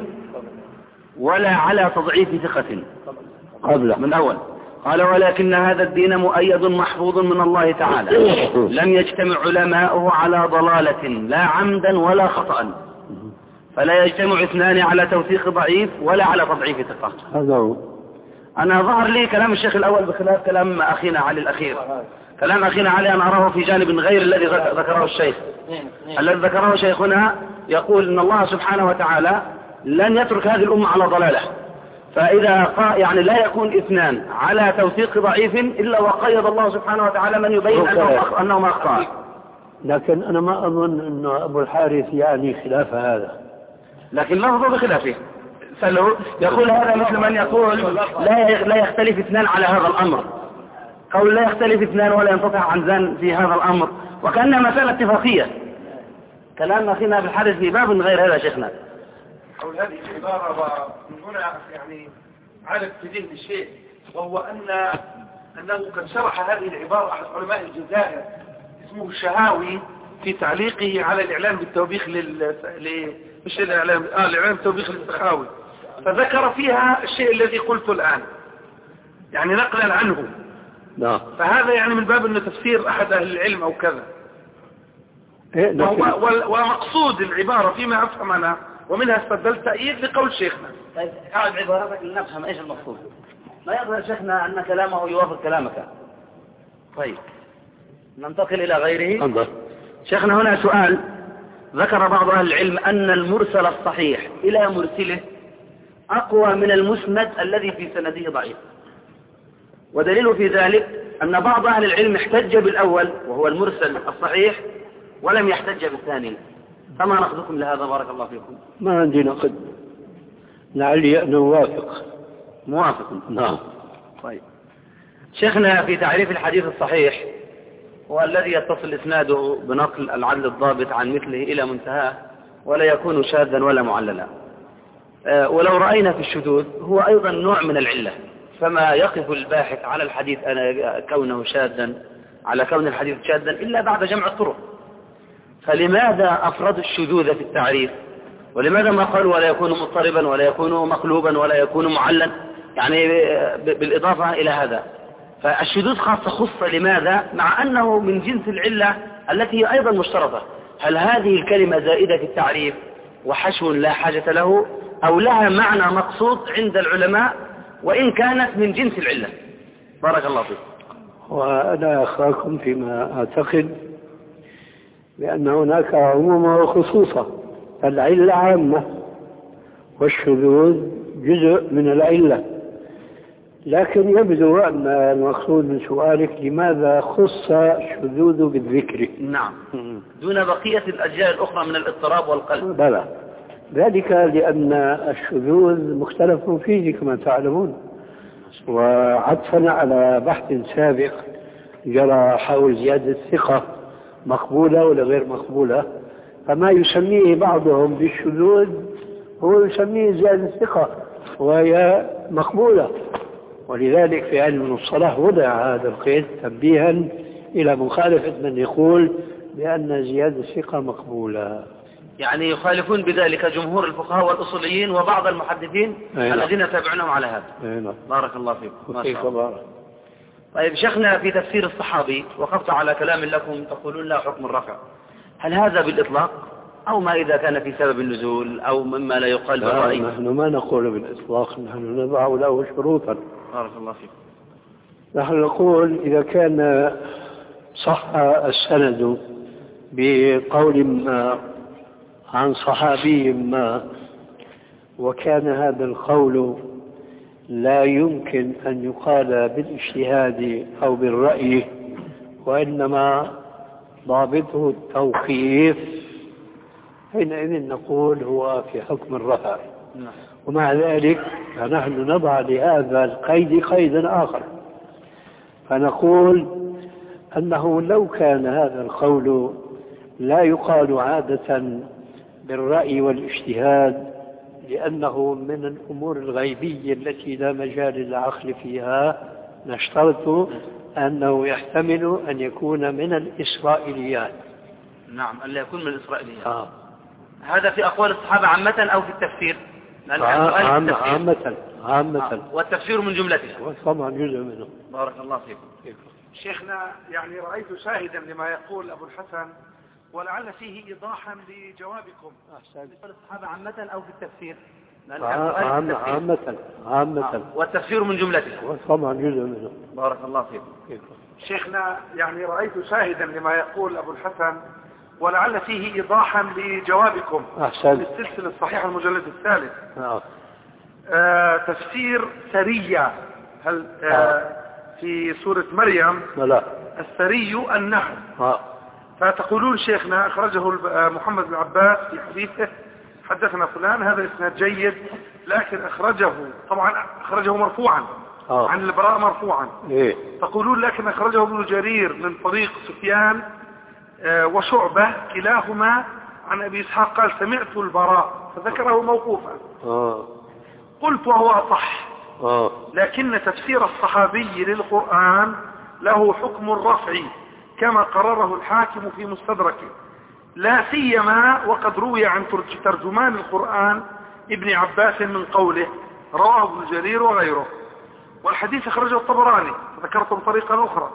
ولا على تضعيف ثقة. قبله من أول قال: ولكن هذا الدين مؤيد محفوظ من الله تعالى، لم يجتمع علماؤه على ضلالة لا عمدا ولا خطأ، فلا يجتمع اثنان على توثيق ضعيف ولا على تضعيف ثقة. هذا هو. أنا ظهر لي كلام الشيخ الأول بخلاف كلام أخينا علي الأخير. كلام أخينا علي أنا أراه في جانب غير الذي ذكره الشيخ. الذي ذكره شيخنا يقول إن الله سبحانه وتعالى لن يترك هذه الأمة على ضلالة، فإذا يعني لا يكون اثنان على توثيق ضعيف إلا وقيد الله سبحانه وتعالى من يبين أنهم أخطأ. لكن أنا ما أظن أن أبو الحارث يعني خلاف هذا، لكن لفظه بخلافه. يقول هذا مثل من يقول لا لا يختلف اثنان على هذا الأمر، قول لا يختلف اثنان ولا ينقطع عن زن في هذا الأمر، وكأنها مسألة اتفاقية. كلام أخينا أبو الحارث في باب غير هذا شيخنا. حول هذه العبارة ومن هنا يعني عادت في ذهن الشيء، وهو أن أنه قد شرح هذه العبارة أحد علماء الجزائر اسمه الشهاوي في تعليقه على الإعلام بالتوبيخ لل ل... مش الإعلام آه الإعلام بالتوبيخ للسخاوي، فذكر فيها الشيء الذي قلته الآن يعني نقلا عنه. نعم. فهذا يعني من باب أنه تفسير أحد أهل العلم أو كذا. إيه وهو ومقصود العبارة فيما أفهم أنا ومنها استدلت تأييد لقول شيخنا. طيب أعد عبارتك لنفهم إيش المقصود. ما يظهر شيخنا أن كلامه يوافق كلامك. طيب ننتقل إلى غيره. انظر. شيخنا هنا سؤال. ذكر بعض أهل العلم أن المرسل الصحيح إلى مرسله أقوى من المسند الذي في سنده ضعيف، ودليل في ذلك أن بعض أهل العلم احتج بالأول وهو المرسل الصحيح ولم يحتج بالثاني. فما نقدكم لهذا بارك الله فيكم؟ ما عندي نقد، لعلي أن نوافق. موافق. نعم. طيب شيخنا في تعريف الحديث الصحيح هو الذي يتصل إسناده بنقل العدل الضابط عن مثله إلى منتهاه ولا يكون شاذا ولا معللا. أه ولو رأينا في الشذوذ هو أيضا نوع من العلة، فما يقف الباحث على الحديث أنا كونه شاذا على كون الحديث شاذا إلا بعد جمع الطرق. فلماذا أفرد الشذوذ في التعريف؟ ولماذا ما قالوا ولا يكون مضطربا ولا يكون مقلوبا ولا يكون معلا، يعني بالإضافة إلى هذا؟ فالشذوذ خاصة خصة لماذا؟ مع أنه من جنس العلة التي هي أيضا مشترطة. هل هذه الكلمة زائدة في التعريف وحشو لا حاجة له، أو لها معنى مقصود عند العلماء وإن كانت من جنس العلة؟ بارك الله فيك. وأنا أخاكم فيما أعتقد بأن هناك عموما وخصوصا. العلة عامة والشذوذ جزء من العلة، لكن يبدو أن المقصود من سؤالك لماذا خص الشذوذ بالذكر. نعم، دون بقية الأجزاء الأخرى من الاضطراب والقلب. بلى، ذلك لأن الشذوذ مختلف فيه كما تعلمون، وعطفا على بحث سابق جرى حول زيادة الثقة مقبولة ولا غير مقبولة، فما يسميه بعضهم بالشذوذ هو يسميه زيادة الثقة وهي مقبولة. ولذلك في علم المصطلح وضع هذا القيد تنبيها إلى مخالفة من يقول بأن زيادة الثقة مقبولة. يعني يخالفون بذلك جمهور الفقهاء والأصوليين وبعض المحدثين الذين يتابعونهم على هذا. أينا. بارك الله فيكم. ما شاء الله. طيب شيخنا في تفسير الصحابي وقفت على كلام لكم تقولون لا حكم الرفع، هل هذا بالإطلاق أو ما إذا كان في سبب النزول أو مما لا يقال بالرأي؟ نحن ما نقول بالإطلاق، نحن نضع له شروطا. بارك الله فيكم. نحن نقول إذا كان صح السند بقول ما عن صحابي ما وكان هذا القول لا يمكن أن يقال بالاجتهاد أو بالرأي وإنما ضابطه التوقيف، حينئذ نقول هو في حكم الرفع. ومع ذلك فنحن نضع لهذا القيد قيدا آخر، فنقول أنه لو كان هذا القول لا يقال عادة بالرأي والاجتهاد لأنه من الأمور الغيبية التي لا مجال للعقل فيها، نشترط أنه يحتمل أن يكون من الإسرائيليات. نعم، ألا يكون من الإسرائيليات. آه. هذا في أقوال الصحابة عامة أو في التفسير؟ آه عامة عامة عامة آه. والتفسير من جملتها طبعا جزء منه. بارك الله فيكم. شيخنا يعني رأيت شاهدا لما يقول أبو الحسن ولعل فيه إيضاحا لجوابكم. أحسن. الصحابة عامة أو في التفسير؟ عامة عامة عامة والتفسير من جملته. طبعا جزء منه. بارك الله فيكم. شيخنا يعني رأيت شاهدا لما يقول أبو الحسن ولعل فيه إيضاحا لجوابكم. أحسن. السلسلة الصحيحة المجلد الثالث. آه. آه تفسير سرية هل آه في سورة مريم؟ لا. السري النحل. آه. فتقولون شيخنا أخرجه محمد بن عباس في حديثه حدثنا فلان، هذا اسناد جيد، لكن أخرجه طبعا أخرجه مرفوعا آه. عن البراء مرفوعا. إيه؟ تقولون لكن أخرجه ابن جرير من طريق سفيان آه وشعبة كلاهما عن أبي إسحاق قال سمعت البراء فذكره موقوفا. آه. قلت وهو أصح. آه. لكن تفسير الصحابي للقرآن له حكم الرفع كما قرره الحاكم في مستدركه، لا سيما وقد روي عن ترجمان القرآن ابن عباس من قوله رواه ابن جرير وغيره. والحديث أخرجه الطبراني ذكرته بطريقة أخرى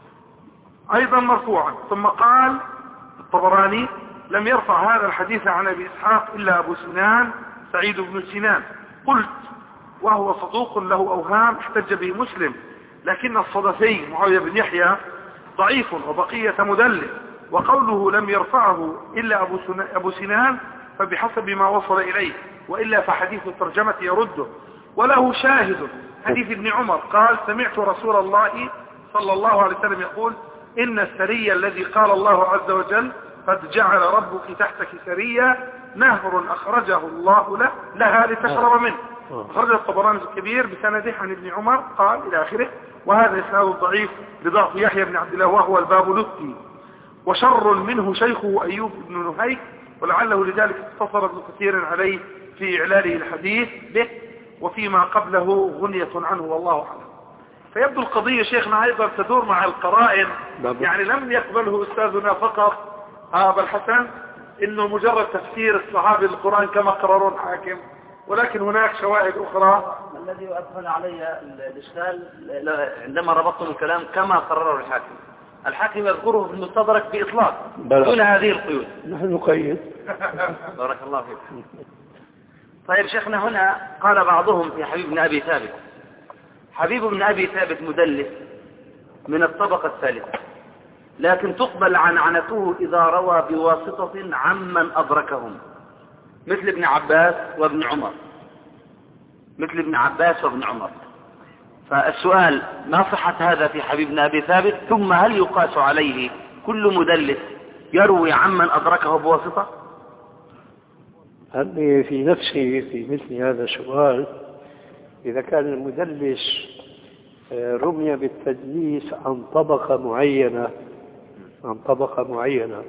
أيضا مرفوعا. ثم قال الطبراني لم يرفع هذا الحديث عن أبي إسحاق إلا أبو سنان سعيد بن سنان. قلت وهو صدوق له أوهام احتج به مسلم، لكن الصدفي معاوية بن يحيى ضعيف وبقية مدلس، وقوله لم يرفعه إلا أبو, أبو سنان فبحسب ما وصل إليه، وإلا فحديث الترجمة يرده. وله شاهد حديث ابن عمر قال سمعت رسول الله صلى الله عليه وسلم يقول إن السرية الذي قال الله عز وجل قد جعل ربك تحتك سرية نهر أخرجه الله له لها لتشرب منه. خرج الطبراني الكبير بسنده عن ابن عمر قال إلى آخره، وهذا إسناد ضعيف لضعف يحيى بن عبد الله وهو الباب لطي، وشر منه شيخه أيوب بن نهيك، ولعله لذلك اقتصر ابن كثير عليه في إعلاله الحديث به، وفيما قبله غنية عنه والله أعلم. فيبدو القضية شيخنا أيضا تدور مع القرائن، يعني لم يقبله أستاذنا فقط أبا الحسن إنه مجرد تفسير الصحابي للقرآن كما قرروا الحاكم، ولكن هناك شواهد أخرى. الذي أدخل علي الإشكال عندما ربطتم الكلام كما قرره الحاكم. الحاكم يذكره في المستدرك بإطلاق دون هذه القيود. نحن نقيد. بارك الله فيك. طيب شيخنا هنا قال بعضهم في حبيب بن أبي ثابت، حبيب بن أبي ثابت مدلس من الطبقة الثالثة، لكن تقبل عنعنته إذا روى بواسطة عمن أدركهم مثل ابن عباس وابن عمر مثل ابن عباس وابن عمر. فالسؤال ما صحة هذا في حبيب بن أبي ثابت؟ ثم هل يقاس عليه كل مدلس يروي عمن أدركه بواسطة؟ هل في نفسي في مثل هذا السؤال إذا كان المدلس رمي بالتدليس عن طبقة معينة عن طبقة معينة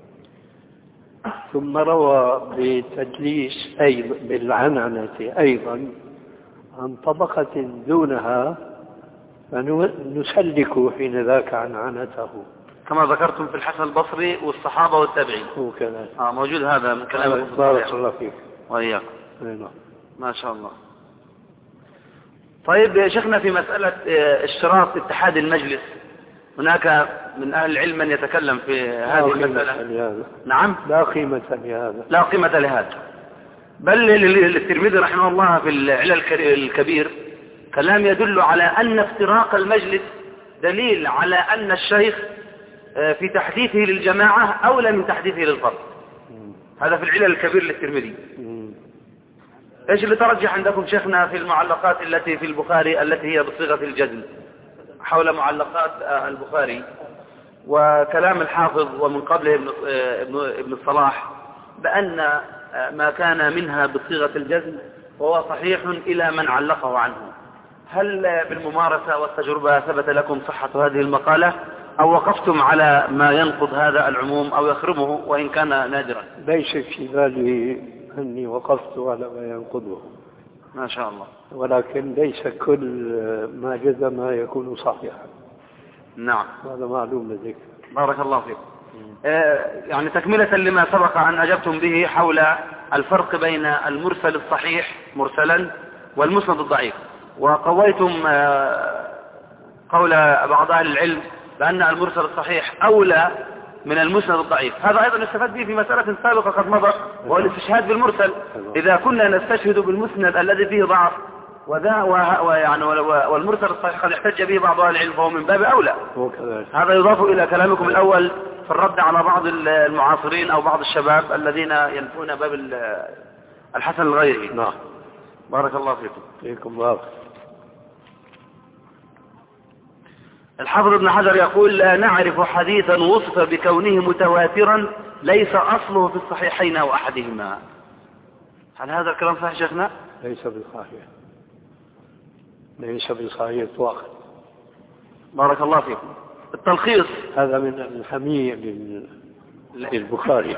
ثم روى بتدليس أيضا بالعنعنة أيضا عن طبقة دونها فنسلك حين ذاك عنعنته كما ذكرتم في الحسن البصري والصحابة والتابعين. هو كذلك. آه موجود هذا من كلام بارك الله فيك وإياك. ما شاء الله. طيب يا شيخنا في مسألة اشتراط اتحاد المجلس، هناك من أهل العلم من يتكلم في هذه المسألة. نعم لا قيمة لهذا لا قيمة لهذا بل الترمذي رحمه الله في العلل الكبير كلام يدل على أن افتراق المجلس دليل على أن الشيخ في تحديثه للجماعة أولى من تحديثه للفرد. هذا في العلل الكبير للترمذي. ايش اللي ترجح عندكم شيخنا في المعلقات التي في البخاري التي هي بصيغة الجزم حول معلقات البخاري وكلام الحافظ ومن قبله ابن ابن الصلاح بأن ما كان منها بصيغة الجزم وهو صحيح إلى من علقه عنه؟ هل بالممارسة والتجربة ثبت لكم صحة هذه المقالة أو وقفتم على ما ينقض هذا العموم أو يخرمه وإن كان نادرا؟ ليس في بالي أني وقفت على ما ينقضه ما شاء الله، ولكن ليس كل ما جزم يكون صحيحا. نعم هذا معلوم لديك. بارك الله فيك. آه يعني تكملة لما سبق أن أجبتم به حول الفرق بين المرسل الصحيح مرسلا والمسند الضعيف، وقويتم آه قول بعض أهل العلم بأن المرسل الصحيح أولى من المسند الضعيف. هذا أيضا نستفاد به في مسألة سابقة قد مضت، وهو الاستشهاد بالمرسل. إذا كنا نستشهد بالمسند الذي فيه ضعف وذا ويعني والمرسل الصحيح قد احتج به بعض أهل العلم فهو من باب أولى. هذا يضاف إلى كلامكم الأول في الرد على بعض المعاصرين أو بعض الشباب الذين ينفون باب الحسن الغيري. نعم. بارك الله فيكم. فيكم بارك. الحافظ ابن حجر يقول: لا نعرف حديثا وصف بكونه متواترا ليس أصله في الصحيحين أو أحدهما. هل هذا الكلام صحيح شيخنا؟ ليس بالصحيح، ليس بالصحيح إطلاقا. بارك الله فيكم. التلخيص هذا من الحمية للبخاري.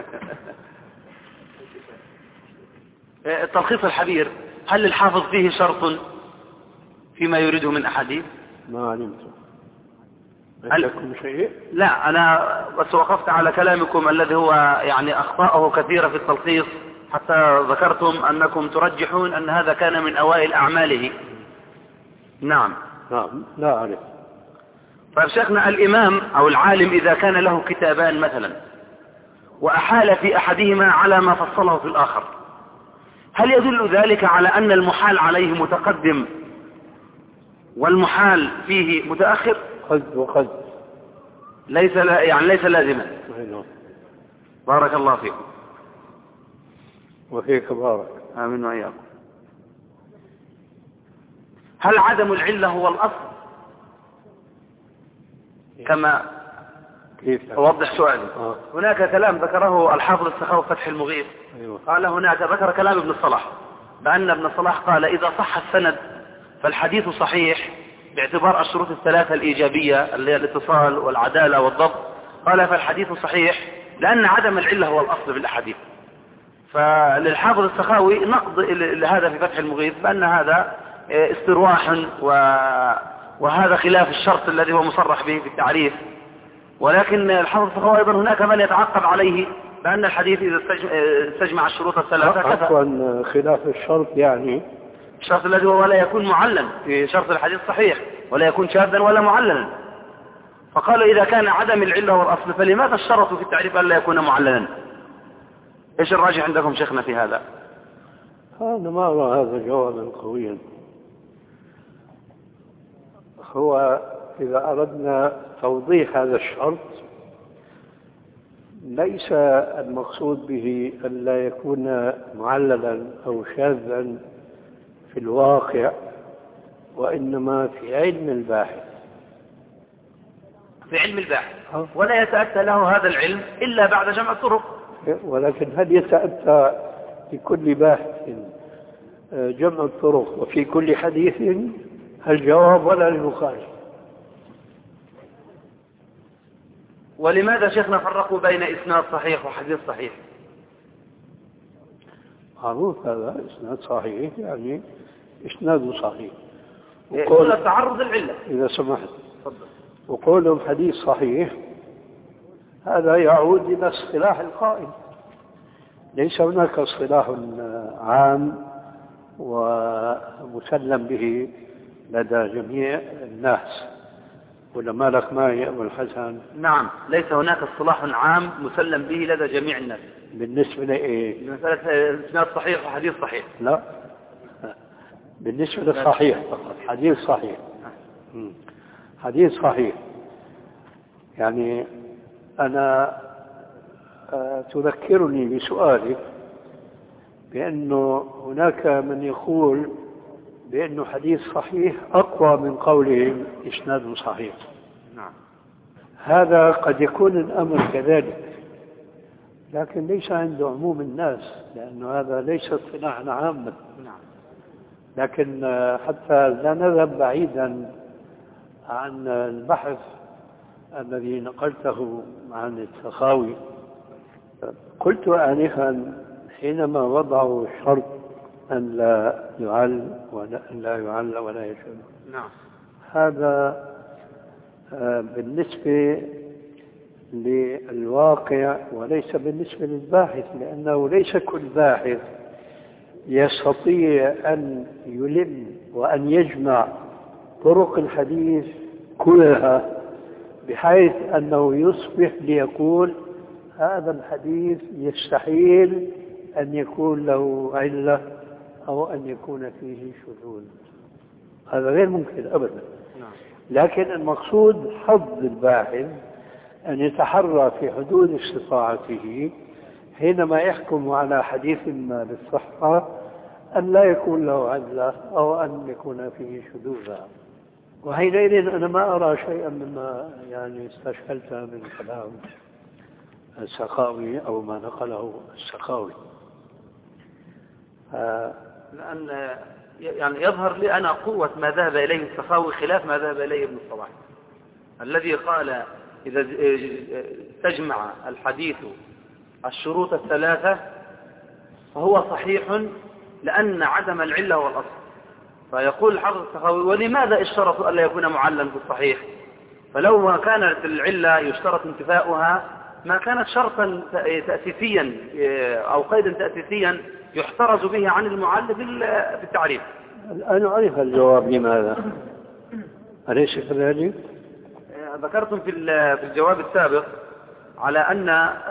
التلخيص الحبير، هل الحافظ فيه شرط فيما يريده من أحاديث؟ ما علمت. عندكم شيء؟ لا، أنا بس وقفت على كلامكم الذي هو يعني أخطاءه كثيرة في التلخيص، حتى ذكرتم أنكم ترجحون أن هذا كان من أوائل أعماله. نعم. نعم، لا أعرف. فشيخنا، الإمام أو العالم إذا كان له كتابان مثلا وأحال في أحدهما على ما فصله في الآخر، هل يدل ذلك على أن المحال عليه متقدم والمحال فيه متأخر؟ قد وقد ليس لا يعني ليس لازما. نعم. بارك الله فيكم. وفيك بارك. آمين وإياكم. هل عدم العلة هو الأصل كما كيف أوضح سؤالي؟ آه. هناك كلام ذكره الحافظ السخاوي فتح المغيث. أيوة. قال هناك ذكر كلام ابن الصلاح بأن ابن الصلاح قال: إذا صح السند فالحديث صحيح باعتبار الشروط الثلاثة الإيجابية اللي هي الاتصال والعدالة والضبط. قال: فالحديث صحيح لأن عدم العلة هو الأصل في الأحاديث. فللحافظ السخاوي نقض لهذا في فتح المغيث بأن هذا استرواح وهذا خلاف الشرط الذي هو مصرح به في التعريف. ولكن الحافظ السخاوي أيضا هناك من يتعقب عليه بأن الحديث إذا استجمع الشروط الثلاثة كفى. عفوا، خلاف الشرط يعني الشرط الذي هو ولا يكون معللا في شرط الحديث صحيح، ولا يكون شاذا ولا معللا. فقالوا إذا كان عدم العلة هو الأصل فلماذا الشرط في التعريف ألا يكون معللا؟ إيش الراجح عندكم شيخنا في هذا؟ أنا ما أرى هذا جوابا قويا. هو إذا أردنا توضيح هذا الشرط ليس المقصود به أن لا يكون معللا أو شاذا في الواقع، وإنما في علم الباحث. في علم الباحث ولا يتأتى له هذا العلم إلا بعد جمع الطرق. ولكن هل يتأتى في كل باحث جمع الطرق وفي كل حديث؟ الجواب ولا للبخاري. ولماذا شيخنا فرقوا بين إسناد صحيح وحديث صحيح؟ معروف هذا إسناد صحيح يعني إسناد صحيح. وقول التعرض العلة إذا سمحت. وقولهم حديث صحيح هذا يعود إلى اصطلاح القائل. ليس هناك اصطلاح عام ومسلم به لدى جميع الناس. ولا مالك معي أبو الحسن؟ نعم، ليس هناك اصطلاح عام مسلم به لدى جميع الناس. بالنسبة لإيه؟ لمسألة إسناد صحيح وحديث صحيح. لا، بالنسبة للصحيح فقط. حديث صحيح. حديث صحيح يعني أنا تذكرني بسؤالك بأنه هناك من يقول بأنه حديث صحيح أقوى من قولهم إسناد صحيح. نعم. هذا قد يكون الأمر كذلك، لكن ليس عند عموم الناس، لأنه هذا ليس اصطلاحا عاما. نعم. لكن حتى لا نذهب بعيدا عن البحث الذي نقلته عن السخاوي، قلت آنفا حينما وضعوا الشرط أن لا يعل ولا أن لا يعل ولا يشل. نعم. هذا بالنسبة للواقع وليس بالنسبة للباحث، لأنه ليس كل باحث يستطيع أن يلم وأن يجمع طرق الحديث كلها بحيث أنه يصبح ليقول هذا الحديث يستحيل أن يكون له علة أو أن يكون فيه شذوذ. هذا غير ممكن أبدا. لكن المقصود حظ الباحث أن يتحرى في حدود استطاعته حينما يحكم على حديث ما بالصحة أن لا يكون له علة أو أن يكون فيه شذوذا. وحينئذ أنا ما أرى شيئا مما يعني استشكلت من كلام السخاوي أو ما نقله السخاوي. آه لأن يعني يظهر لي أنا قوة ما ذهب إليه السخاوي خلاف ما ذهب إليه ابن الصلاح، الذي قال إذا تجمع الحديث الشروط الثلاثة فهو صحيح لأن عدم العلة هو الأصل. فيقول الحافظ السخاوي ولماذا اشترطوا ألا يكون معلا في الصحيح؟ فلو ما كانت العلة يشترط انتفاؤها ما كانت شرطا تأسيسيا أو قيدا تأسيسيا يحترز به عن المعل في التعريف. الآن أعرف الجواب لماذا، أليس كذلك؟ ذكرتم في في الجواب السابق على أن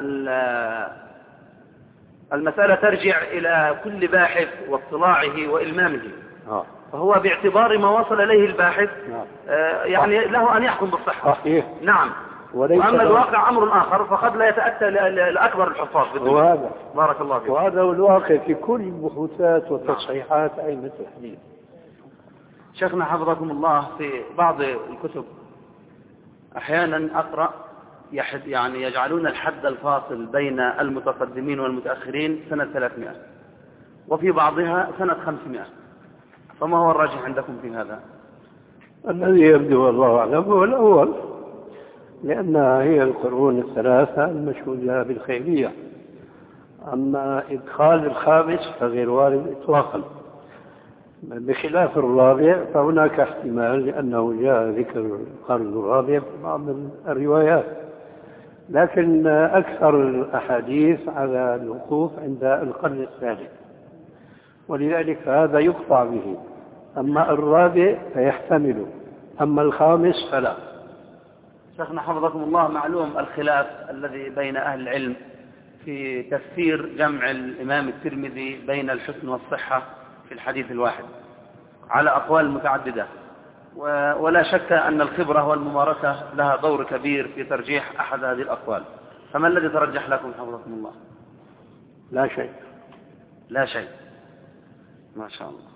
المسألة ترجع إلى كل باحث واطلاعه وإلمامه. آه. فهو باعتبار ما وصل إليه الباحث نعم. آه يعني له أن يحكم بالصحة. صحيح. نعم. وأما الواقع أمر آخر فقد لا يتأتى لأكبر الحفاظ في الدنيا. وهذا بارك الله فيك. وهذا هو الواقع في كل البحوثات والتصحيحات أئمة الحديث. شيخنا حفظكم الله في بعض الكتب أحيانا أقرأ يحد يعني يجعلون الحد الفاصل بين المتقدمين والمتأخرين سنة ثلاثمائة وفي بعضها سنة خمسمائة، فما هو الراجح عندكم في هذا؟ الذي يبدو والله أعلم هو الأول، لأنها هي القرون الثلاثة المشهود لها بالخيرية. أما إدخال الخامس فغير وارد إطلاقا، بخلاف الرابع فهناك احتمال لأنه جاء ذكر القرن الرابع في بعض الروايات، لكن أكثر الأحاديث على الوقوف عند القرن الثالث، ولذلك هذا يقطع به. أما الرابع فيحتمل، أما الخامس فلا. شيخنا حفظكم الله، معلوم الخلاف الذي بين أهل العلم في تفسير جمع الإمام الترمذي بين الحسن والصحة في الحديث الواحد على أقوال متعددة، ولا شك أن الخبرة والممارسة لها دور كبير في ترجيح أحد هذه الأقوال. فما الذي ترجح لكم حفظكم الله؟ لا شيء. لا شيء، ما شاء الله.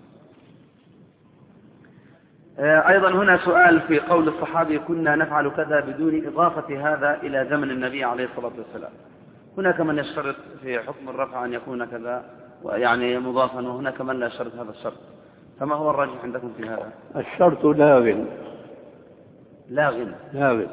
أيضا هنا سؤال في قول الصحابي كنا نفعل كذا بدون إضافة هذا إلى زمن النبي عليه الصلاة والسلام. هناك من يشترط في حكم الرفع أن يكون كذا يعني مضافا، وهناك من لا يشترط هذا الشرط، فما هو الراجح عندكم في هذا؟ الشرط لاغ لاغ لاغ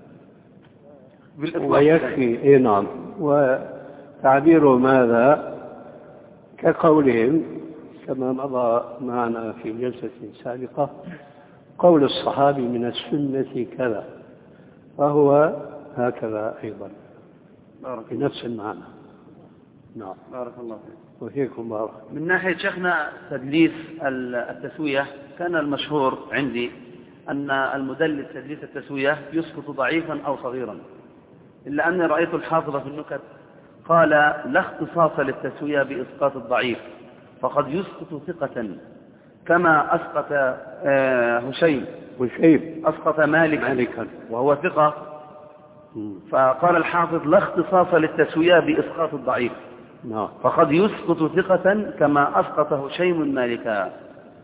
ويكفي. إيه نعم. وتعبير ماذا كقولهم كما مضى معنا في جلسة سابقة، قول الصحابي من السنة كذا، فهو هكذا أيضا بنفس المعنى. نعم. بارك الله فيك. وفيكم بارك. من ناحية شيخنا تدليس التسوية، كان المشهور عندي أن المدلس تدليس التسوية يسقط ضعيفا أو صغيرا، إلا أني رأيت الحافظ في النكت قال لا اختصاص للتسوية بإسقاط الضعيف، فقد يسقط ثقة كما أسقط هشيم هشيم أسقط مالكا مالكا وهو ثقة. فقال الحافظ لا اختصاص للتسوية بإسقاط الضعيف، نعم، فقد يسقط ثقة كما أسقط هشيم مالكا.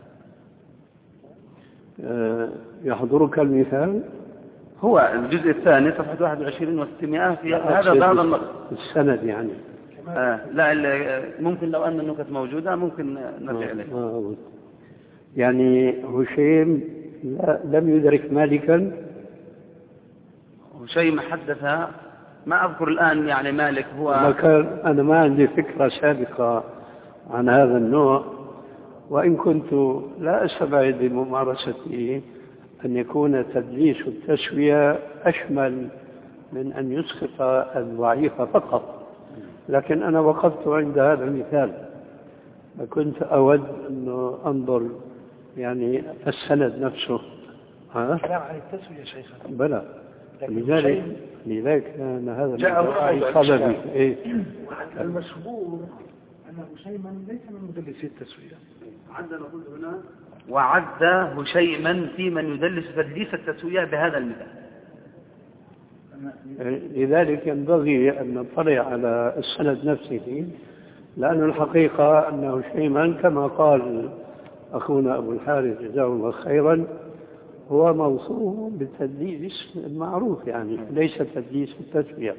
يحضرك المثال؟ هو الجزء الثاني صفحة واحد وعشرين وستمائة في هذا بهذا النص السند يعني. آه لا ممكن لو أن النكت موجودة ممكن نرجع إليه. آه يعني هشيم لم يدرك مالكا. هشيم حدث، ما أذكر الآن يعني مالك هو كان. أنا ما عندي فكرة سابقة عن هذا النوع، وإن كنت لا أستبعد بممارسته أن يكون تدليس التسوية أشمل من أن يسقط الضعيف فقط، لكن أنا وقفت عند هذا المثال، فكنت أود أن أنظر يعني السند نفسه. كلام عن التسوية شيخنا. بلى لذلك لذلك أن هذا جاء طلبي إيه؟ المشهور أن هشيما ليس من مدلسي التسوية. عد نقول هنا وعد هشيما في من يدلس تدليس التسوية بهذا المثال. لذلك ينبغي أن نطلع على السند نفسه، لأن الحقيقة أن هشيما كما قال أخونا أبو الحارث جزاه الله خيرا هو موصوف بالتدليس المعروف، يعني ليس تدليس التسوية.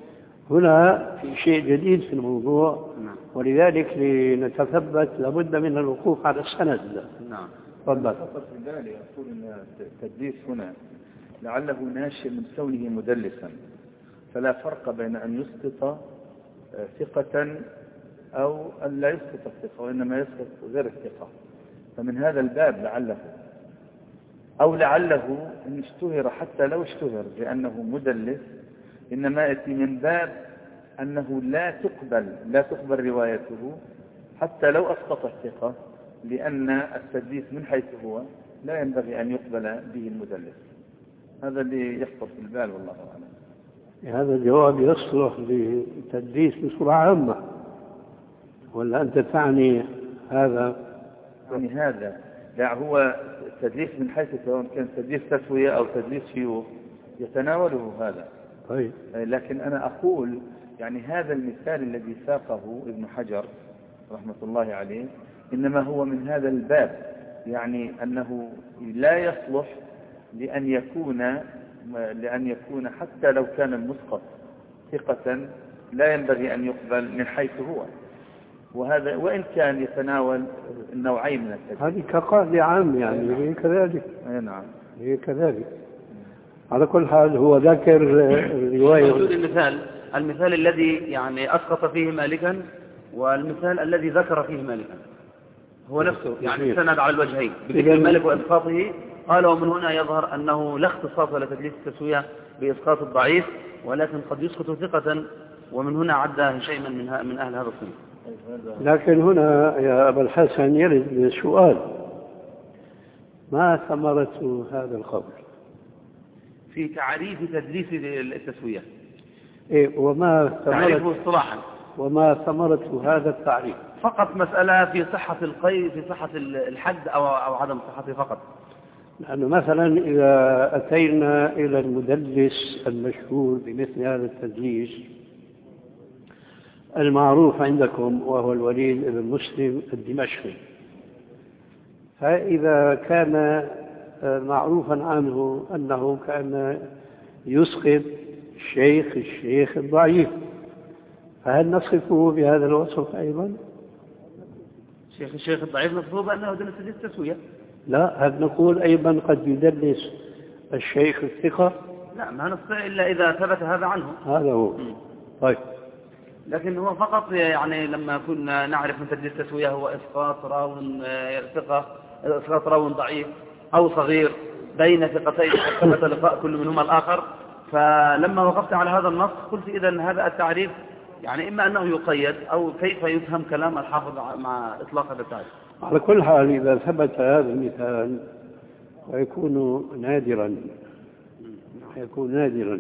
هنا في شيء جديد في الموضوع، ولذلك لنتثبت لابد من الوقوف على السند. نعم. تفضل. فقط في بالي أقول أن التدليس هنا لعله ناشئ من كونه مدلسا، فلا فرق بين أن يسقط ثقة أو أن لا يسقط الثقة، وإنما يسقط غير الثقة. فمن هذا الباب لعله أو لعله إن اشتهر، حتى لو اشتهر بأنه مدلس، إنما يأتي من باب أنه لا تقبل لا تقبل روايته حتى لو أسقط الثقة، لأن التدليس من حيث هو لا ينبغي أن يقبل به المدلس. هذا اللي يخطر في البال والله أعلم. هذا الجواب يصلح للتدليس بصورة عامة، ولا أنت تعني هذا؟ يعني هذا لا، هو تدليس من حيث سواء كان تدليس تسوية أو تدليس شيوخ يتناوله هذا. طيب. لكن أنا أقول يعني هذا المثال الذي ساقه ابن حجر رحمة الله عليه إنما هو من هذا الباب، يعني أنه لا يصلح لأن يكون لأن يكون حتى لو كان المسقط ثقة لا ينبغي أن يقبل من حيث هو، وهذا وإن كان يتناول النوعين من التدليس. هذه كقاعدة عام، يعني هي كذلك. نعم هي كذلك. على كل حال هو ذكر الرواية. المثال المثال الذي يعني أسقط فيه مالكا، والمثال الذي ذكر فيه مالكا هو نفسه، يعني سند على الوجهين بذكر مالك وإسقاطه. قال ومن هنا يظهر أنه لا اختصاص لتدليس التسوية بإسقاط الضعيف، ولكن قد يسقط ثقة، ومن هنا عد هشيما من, من أهل هذا الصنف. لكن هنا يا أبا الحسن يرد سؤال: ما ثمرة هذا القول في تعريف تدليس التسوية؟ إيه وما تعريفه اصطلاحا، وما ثمرة هذا التعريف؟ فقط مسألة في صحة القيد، في صحة الحد أو أو عدم صحته فقط. لأنه مثلا إذا أتينا إلى المدلس المشهور بمثل هذا التدليس المعروف عندكم وهو الوليد بن مسلم الدمشقي، فإذا كان معروفا عنه أنه كان يسقط الشيخ الشيخ الضعيف، فهل نصفه بهذا الوصف أيضا؟ شيخ الشيخ الضعيف نصفه بأنه دلس التسوية؟ لا، هل نقول أيضا قد يدلس الشيخ الثقة؟ لا، ما نستطيع إلا إذا ثبت هذا عنه. هذا هو. م. طيب. لكن هو فقط يعني لما كنا نعرف من تدليس التسوية هو إسقاط راو ثقة، إسقاط راو ضعيف أو صغير بين ثقتين ثبت لقاء كل منهما الآخر. فلما وقفت على هذا النص قلت إذن هذا التعريف يعني إما أنه يقيد أو كيف يفهم كلام الحافظ مع إطلاق هذا التعريف. على كل حال إذا ثبت هذا المثال ويكون نادرا يكون نادرا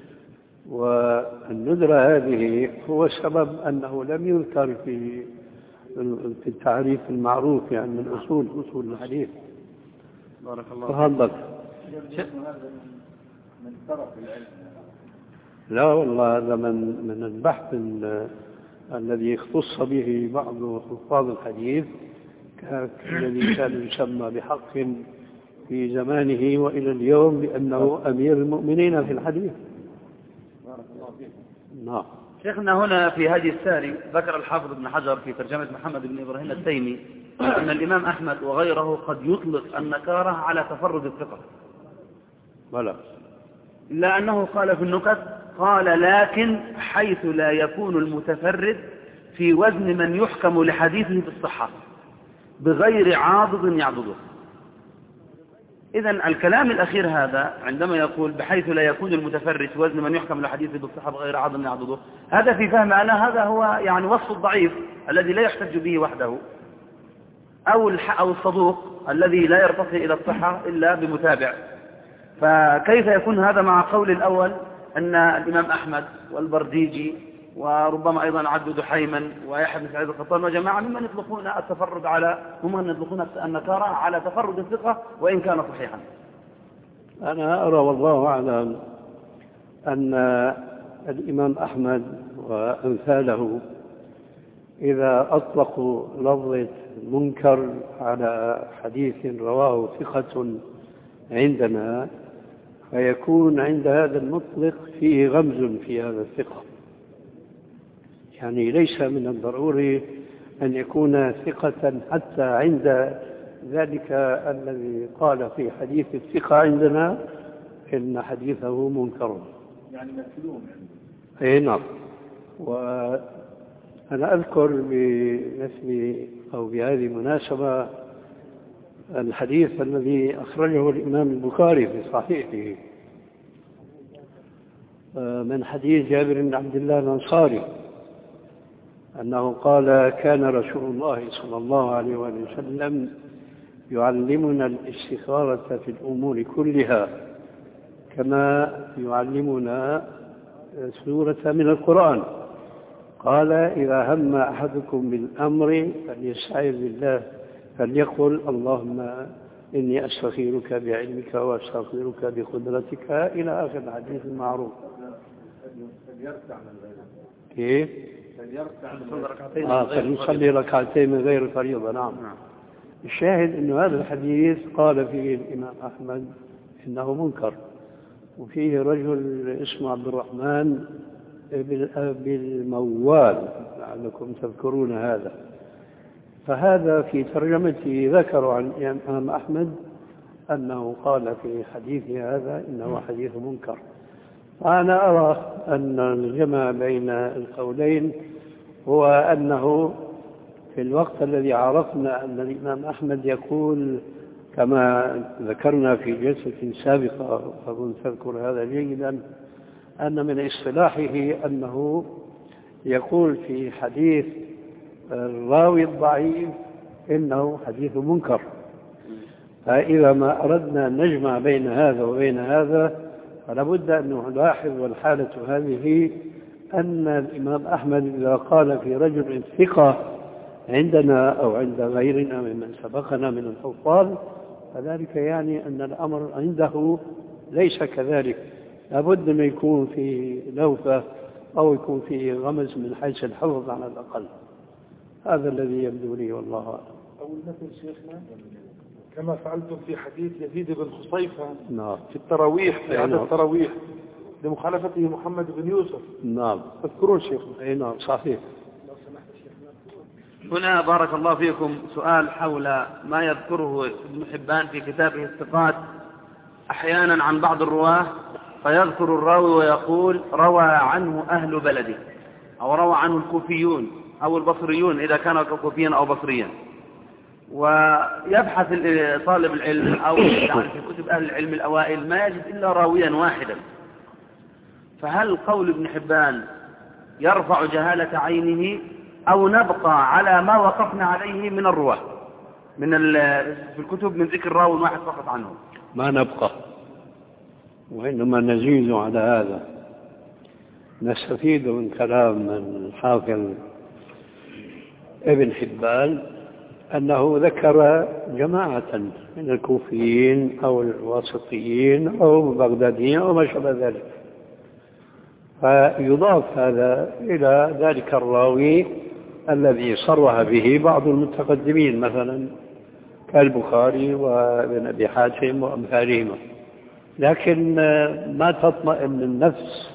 والندرة هذه هو السبب أنه لم يذكر في في التعريف المعروف يعني من أصول أصول الحديث. بارك الله تفضل. من طرف العلم. لا والله هذا من من البحث الذي اختص به بعض حفاظ الحديث الذي كان يسمى بحق في زمانه وإلى اليوم بأنه أمير المؤمنين في الحديث. بارك الله فيك. نعم. شيخنا هنا في هدي الساري ذكر الحافظ ابن حجر في ترجمة محمد بن إبراهيم التيمي أن الإمام أحمد وغيره قد يطلق النكارة على تفرد الثقة. بلى. إلا أنه قال في النكت قال لكن حيث لا يكون المتفرد في وزن من يحكم لحديثه بالصحة بغير عاضد يعضده. إذن الكلام الأخير هذا عندما يقول بحيث لا يكون المتفرد في وزن من يحكم لحديثه بالصحة بغير عاضد يعضده، هذا في فهم أنا هذا هو يعني وصف الضعيف الذي لا يحتج به وحده، أو أو الصدوق الذي لا يرتقي إلى الصحة إلا بمتابع. فكيف يكون هذا مع قول الأول أن الإمام أحمد والبرديجي وربما أيضا عبد دحيما ويحيى بن سعيد القطان وجماعة ممن يطلقون التفرد على ممن يطلقون النكارة على تفرد الثقة وإن كان صحيحا؟ أنا أرى والله أعلم أن الإمام أحمد وأمثاله إذا أطلقوا لفظة منكر على حديث رواه ثقة عندنا فيكون عند هذا المطلق فيه غمز في هذا الثقة. يعني ليس من الضروري أن يكون ثقة حتى عند ذلك الذي قال في حديث الثقة عندنا إن حديثه منكر، يعني مكلوم. أي نعم. وأنا أذكر بمثل أو بهذه المناسبة الحديث الذي أخرجه الإمام البخاري في صحيحه من حديث جابر بن عبد الله الأنصاري أنه قال كان رسول الله صلى الله عليه وسلم يعلمنا الاستخارة في الأمور كلها كما يعلمنا سورة من القرآن. قال إذا هم أحدكم بالأمر فليستعذ بالله فليقل اللهم إني أستخيرك بعلمك وأستغفرك بقدرتك إلى آخر الحديث المعروف. كيف؟ آه فليصلي ركعتين من غير فريضة. نعم. الشاهد أن هذا الحديث قال فيه الإمام أحمد إنه منكر، وفيه رجل اسمه عبد الرحمن بالموال لعلكم تذكرون هذا، فهذا في ترجمته ذكر عن الإمام أحمد أنه قال في حديثه هذا إنه حديث منكر. وأنا أرى أن الجمع بين القولين هو أنه في الوقت الذي عرفنا أن الإمام أحمد يقول كما ذكرنا في جلسة سابقة فكنت تذكر هذا جيدا أن من اصطلاحه أنه يقول في حديث الراوي الضعيف إنه حديث منكر. فإذا ما أردنا أن نجمع بين هذا وبين هذا فلا بد أن نلاحظ والحالة هذه أن الإمام أحمد إذا قال في رجل ثقة عندنا أو عند غيرنا ممن سبقنا من الحفاظ فذلك يعني أن الأمر عنده ليس كذلك، لابد أن يكون في لوثة أو يكون في غمز من حيث الحفظ على الأقل. هذا الذي يبدو لي والله أعلم. أو المثل شيخنا كما فعلتم في حديث يزيد بن خصيفة نعم. في التراويح في عدد نعم. التراويح لمخالفته محمد بن يوسف. نعم تذكرون شيخنا؟ أي نعم صحيح. هنا بارك الله فيكم سؤال حول ما يذكره ابن حبان في كتابه الثقات أحيانا عن بعض الرواه فيذكر الراوي ويقول روى عنه أهل بلده أو روى عنه الكوفيون أو البصريون إذا كان كوفيا أو بصريا، ويبحث طالب العلم أو يعني في كتب أهل العلم الأوائل ما يجد إلا راويا واحدا، فهل قول ابن حبان يرفع جهالة عينه أو نبقى على ما وقفنا عليه من الرواه من في الكتب من ذكر راوي واحد فقط عنه؟ ما نبقى، وإنما نزيد على هذا. نستفيد من كلام الحافظ ابن حبان أنه ذكر جماعة من الكوفيين أو الواسطيين أو البغداديين أو ما شابه ذلك، فيضاف هذا إلى ذلك الراوي الذي صرح به بعض المتقدمين مثلا كالبخاري وابن أبي حاتم وأمثالهما، لكن ما تطمئن النفس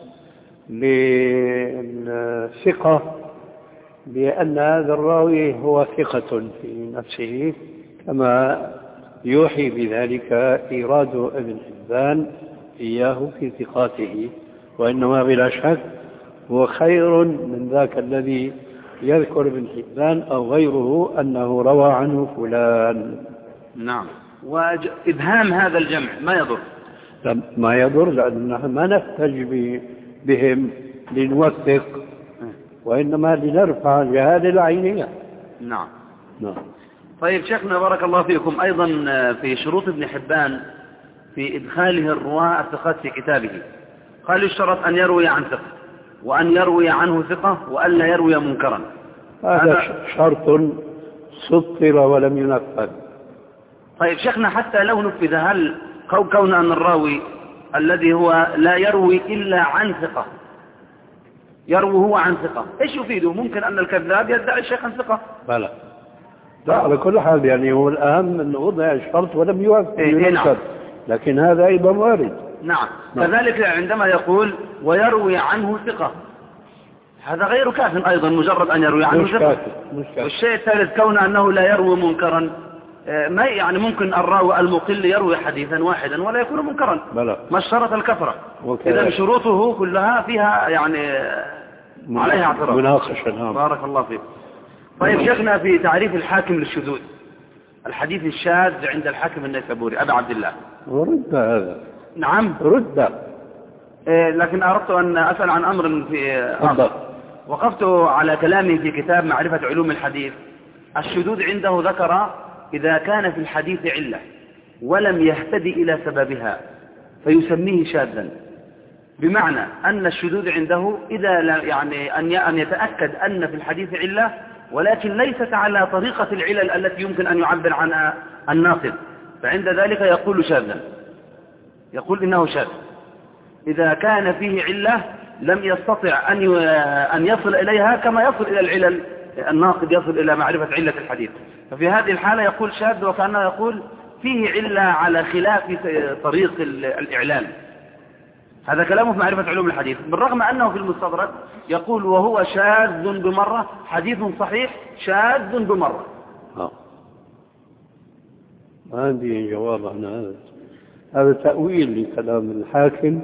للثقة بأن هذا الراوي هو ثقة في نفسه كما يوحي بذلك إيراد ابن حبان إياه في ثقاته، وإنما بلا شك هو خير من ذاك الذي يذكر ابن حبان أو غيره أنه روى عنه فلان. نعم. وإبهام هذا الجمع ما يضر؟ ما يضر لأننا ما نحتج بهم لنوثق وإنما لنرفع الجهالة العينية. نعم. نعم. طيب شيخنا بارك الله فيكم، أيضا في شروط ابن حبان في إدخاله الرواة الثقات في كتابه. قال يشترط أن يروي عن ثقة، وأن يروي عنه ثقة، وأن لا يروي منكرا. هذا شرط سطر ولم ينفذ. طيب شيخنا، حتى لو نفذ، هل كون أن الراوي الذي هو لا يروي إلا عن ثقة يروي هو عن ثقة، إيش يفيده؟ ممكن أن الكذاب يدعي الشيخ عن ثقة. بلى لا، على كل حال يعني هو الأهم أنه وضع الشرط ولم ينفذ. إيه نعم. لكن هذا أيضا وارد. نعم. نعم. كذلك عندما يقول ويروي عنه ثقة، هذا غير كاف أيضا، مجرد أن يروي عنه ثقة. والشيء الثالث كون أنه لا يروي منكرا، ما يعني ممكن الراوي المقل يروي حديثا واحدا ولا يكون منكرا، ما اشترط الكثرة. إذا شروطه كلها فيها يعني عليها اعتراض، مناقشة. نعم. بارك الله فيك. طيب شيخنا، في تعريف الحاكم للشذوذ، الحديث الشاذ عند الحاكم النيسابوري أبا عبد الله، رد هذا. نعم رد. إيه، لكن أردت أن أسأل عن أمر في آخر. وقفت على كلامه في كتاب معرفة علوم الحديث. الشذوذ عنده ذكر إذا كان في الحديث علة ولم يهتدي إلى سببها فيسميه شاذا، بمعنى أن الشذوذ عنده إذا يعني أن يتأكد أن في الحديث علة ولكن ليست على طريقة العلل التي يمكن أن يعبر عنها الناقد، فعند ذلك يقول شاذا، يقول إنه شاذ. إذا كان فيه علة لم يستطع أن أن يصل إليها كما يصل إلى العلل، الناقد يصل إلى معرفة علة الحديث، ففي هذه الحالة يقول شاذ، وكأنه يقول فيه علة على خلاف طريق الإعلان. هذا كلامه في معرفة علوم الحديث، بالرغم أنه في المستدرك يقول وهو شاذ بمرة، حديث صحيح شاذ بمرة. آه. ما عندي جواب عن هذا. هذا تأويل لكلام الحاكم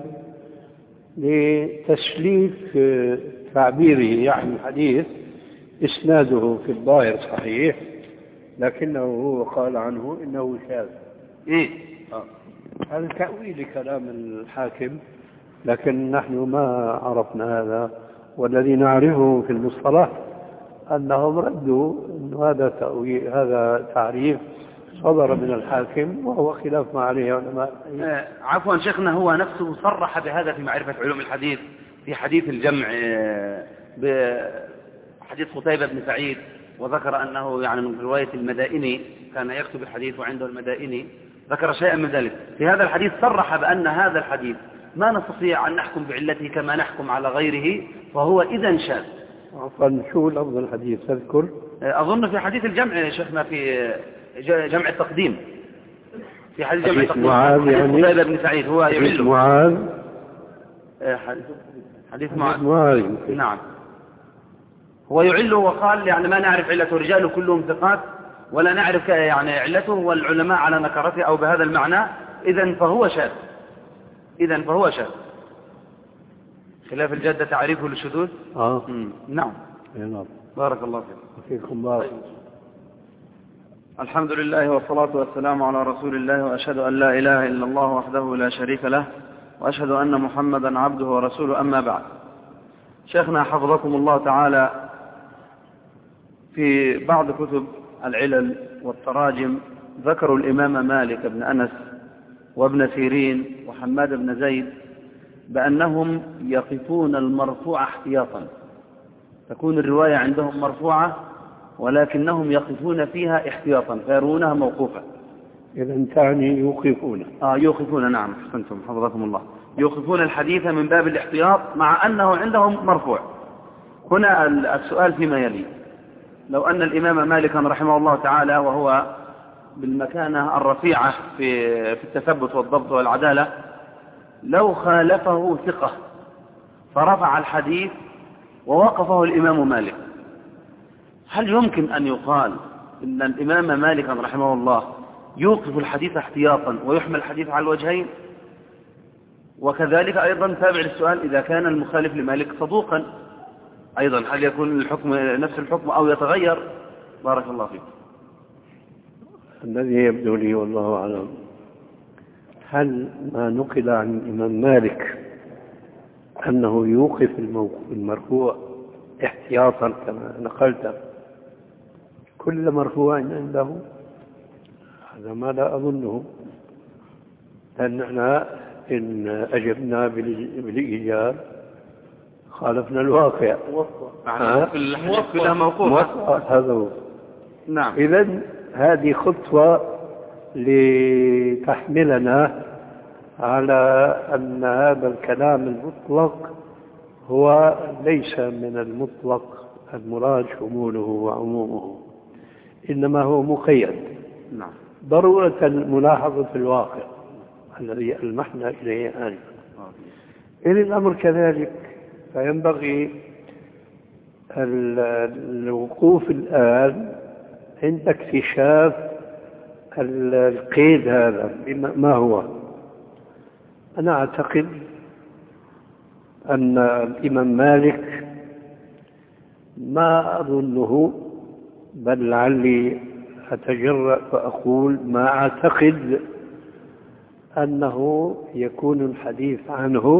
لتسليف تعبيره، يعني الحديث إسناده في الظاهر صحيح لكنه هو قال عنه إنه شاذ. إيه؟ آه. هذا تأويل لكلام الحاكم، لكن نحن ما عرفنا هذا، والذي نعرفه في المصطلح أنهم ردوا أن هذا تأويل، هذا تعريف صدر من الحاكم وهو خلاف ما عليه علماء. آه عفوا شيخنا، هو نفسه صرح بهذا في معرفة علوم الحديث في حديث الجمع آه بحديث قتيبة بن سعيد، وذكر أنه يعني من رواية المدائني، كان يكتب الحديث وعنده المدائني، ذكر شيئا من ذلك. في هذا الحديث صرح بأن هذا الحديث ما نستطيع أن نحكم بعلته كما نحكم على غيره، فهو إذن شاذ. عفوا، شو لفظ الحديث تذكر؟ أظن في حديث الجمع يا شيخنا، في جمع التقديم، في حديث جمع حديث التقديم معاذ، يعني قتيبة بن سعيد هو حديث يعله معاذ. حديث معاذ، نعم، هو يعله وقال يعني ما نعرف علته، رجاله كلهم ثقات ولا نعرف يعني علته، والعلماء على نكرته أو بهذا المعنى، إذن فهو شاذ، إذن فهو شاذ، خلاف الجادة تعريفه للشذوذ. آه. نعم. نعم. بارك الله فيك. فيكم بارك. الحمد لله والصلاة والسلام على رسول الله، وأشهد أن لا إله إلا الله وحده لا شريك له، وأشهد أن محمدا عبده ورسوله، أما بعد. شيخنا حفظكم الله تعالى، في بعض كتب العلل والتراجم ذكروا الإمام مالك بن أنس وابن سيرين وحماد بن زيد بأنهم يقفون المرفوع احتياطا، تكون الرواية عندهم مرفوعة ولكنهم يقفون فيها احتياطا فيرونها موقوفة. إذا تعني يوقفون. آه يوقفون، نعم أحسنتم حفظكم الله، يوقفون الحديث من باب الاحتياط مع أنه عندهم مرفوع. هنا السؤال فيما يلي: لو أن الإمام مالكا رحمه الله تعالى وهو بالمكانة الرفيعة في في التثبت والضبط والعدالة، لو خالفه ثقة فرفع الحديث ووقفه الإمام مالك، هل يمكن أن يقال إن الإمام مالك رحمه الله يوقف الحديث احتياطا ويحمل الحديث على الوجهين؟ وكذلك أيضا تابع للسؤال: إذا كان المخالف لمالك صدوقا أيضا هل يكون الحكم نفس الحكم أو يتغير؟ بارك الله فيك. الذي يبدو لي والله أعلم، هل ما نقل عن الإمام مالك أنه يوقف المرفوع احتياطا كما نقلت كل مرفوع عنده؟ هذا ما لا أظنه. أننا إن أجبنا بالإيجاب خالفنا الواقع. يعني في الحديث كلها موقوفة. هذا هو. نعم. إذن هذه خطوة لتحملنا على أن هذا الكلام المطلق هو ليس من المطلق المراد شموله وعمومه، إنما هو مقيد. نعم. ضرورة ملاحظة الواقع الذي ألمحنا إليه آنفا. إن الأمر كذلك فينبغي الوقوف الآن عند اكتشاف القيد هذا ما هو. أنا أعتقد أن الإمام مالك ما أظنه، بل لعلي أتجرأ فأقول ما أعتقد أنه يكون الحديث عنه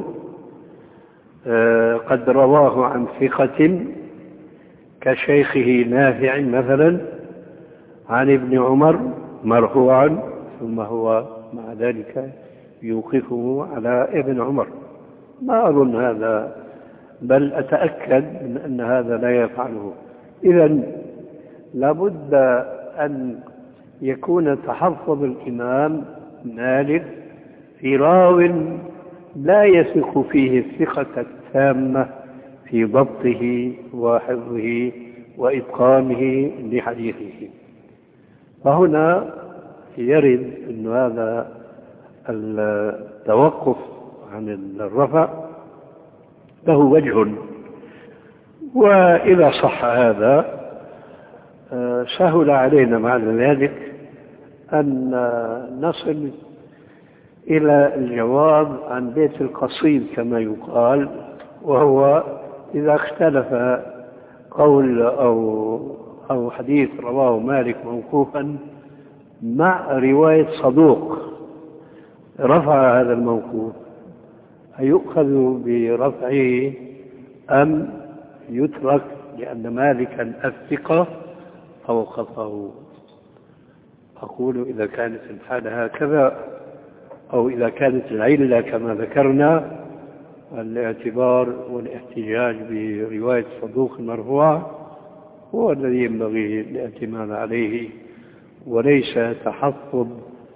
قد رواه عن ثقة كشيخه نافع مثلا عن ابن عمر مرفوعا، ثم هو مع ذلك يوقفه على ابن عمر. ما أظن هذا، بل أتأكد من أن هذا لا يفعله. إذن لابد أن يكون تحفظ الإمام مالك في راو لا يثق فيه الثقة التامة في ضبطه وحفظه وإتقانه لحديثه. فهنا يرد أن هذا التوقف عن الرفع له وجه، وإذا صح هذا سهل علينا بعد ذلك أن نصل إلى الجواب عن بيت القصيد كما يقال، وهو إذا اختلف قول أو أو حديث رواه مالك موقوفا مع رواية صدوق رفع هذا الموقوف، أيؤخذ برفعه أم يترك لأن مالكا الثقة أو خطأه؟ أقول إذا كانت الحالة هكذا، أو إذا كانت العلة كما ذكرنا الاعتبار والاحتجاج برواية صدوق مرفوع هو الذي ينبغي الاعتماد عليه، وليس تحفظ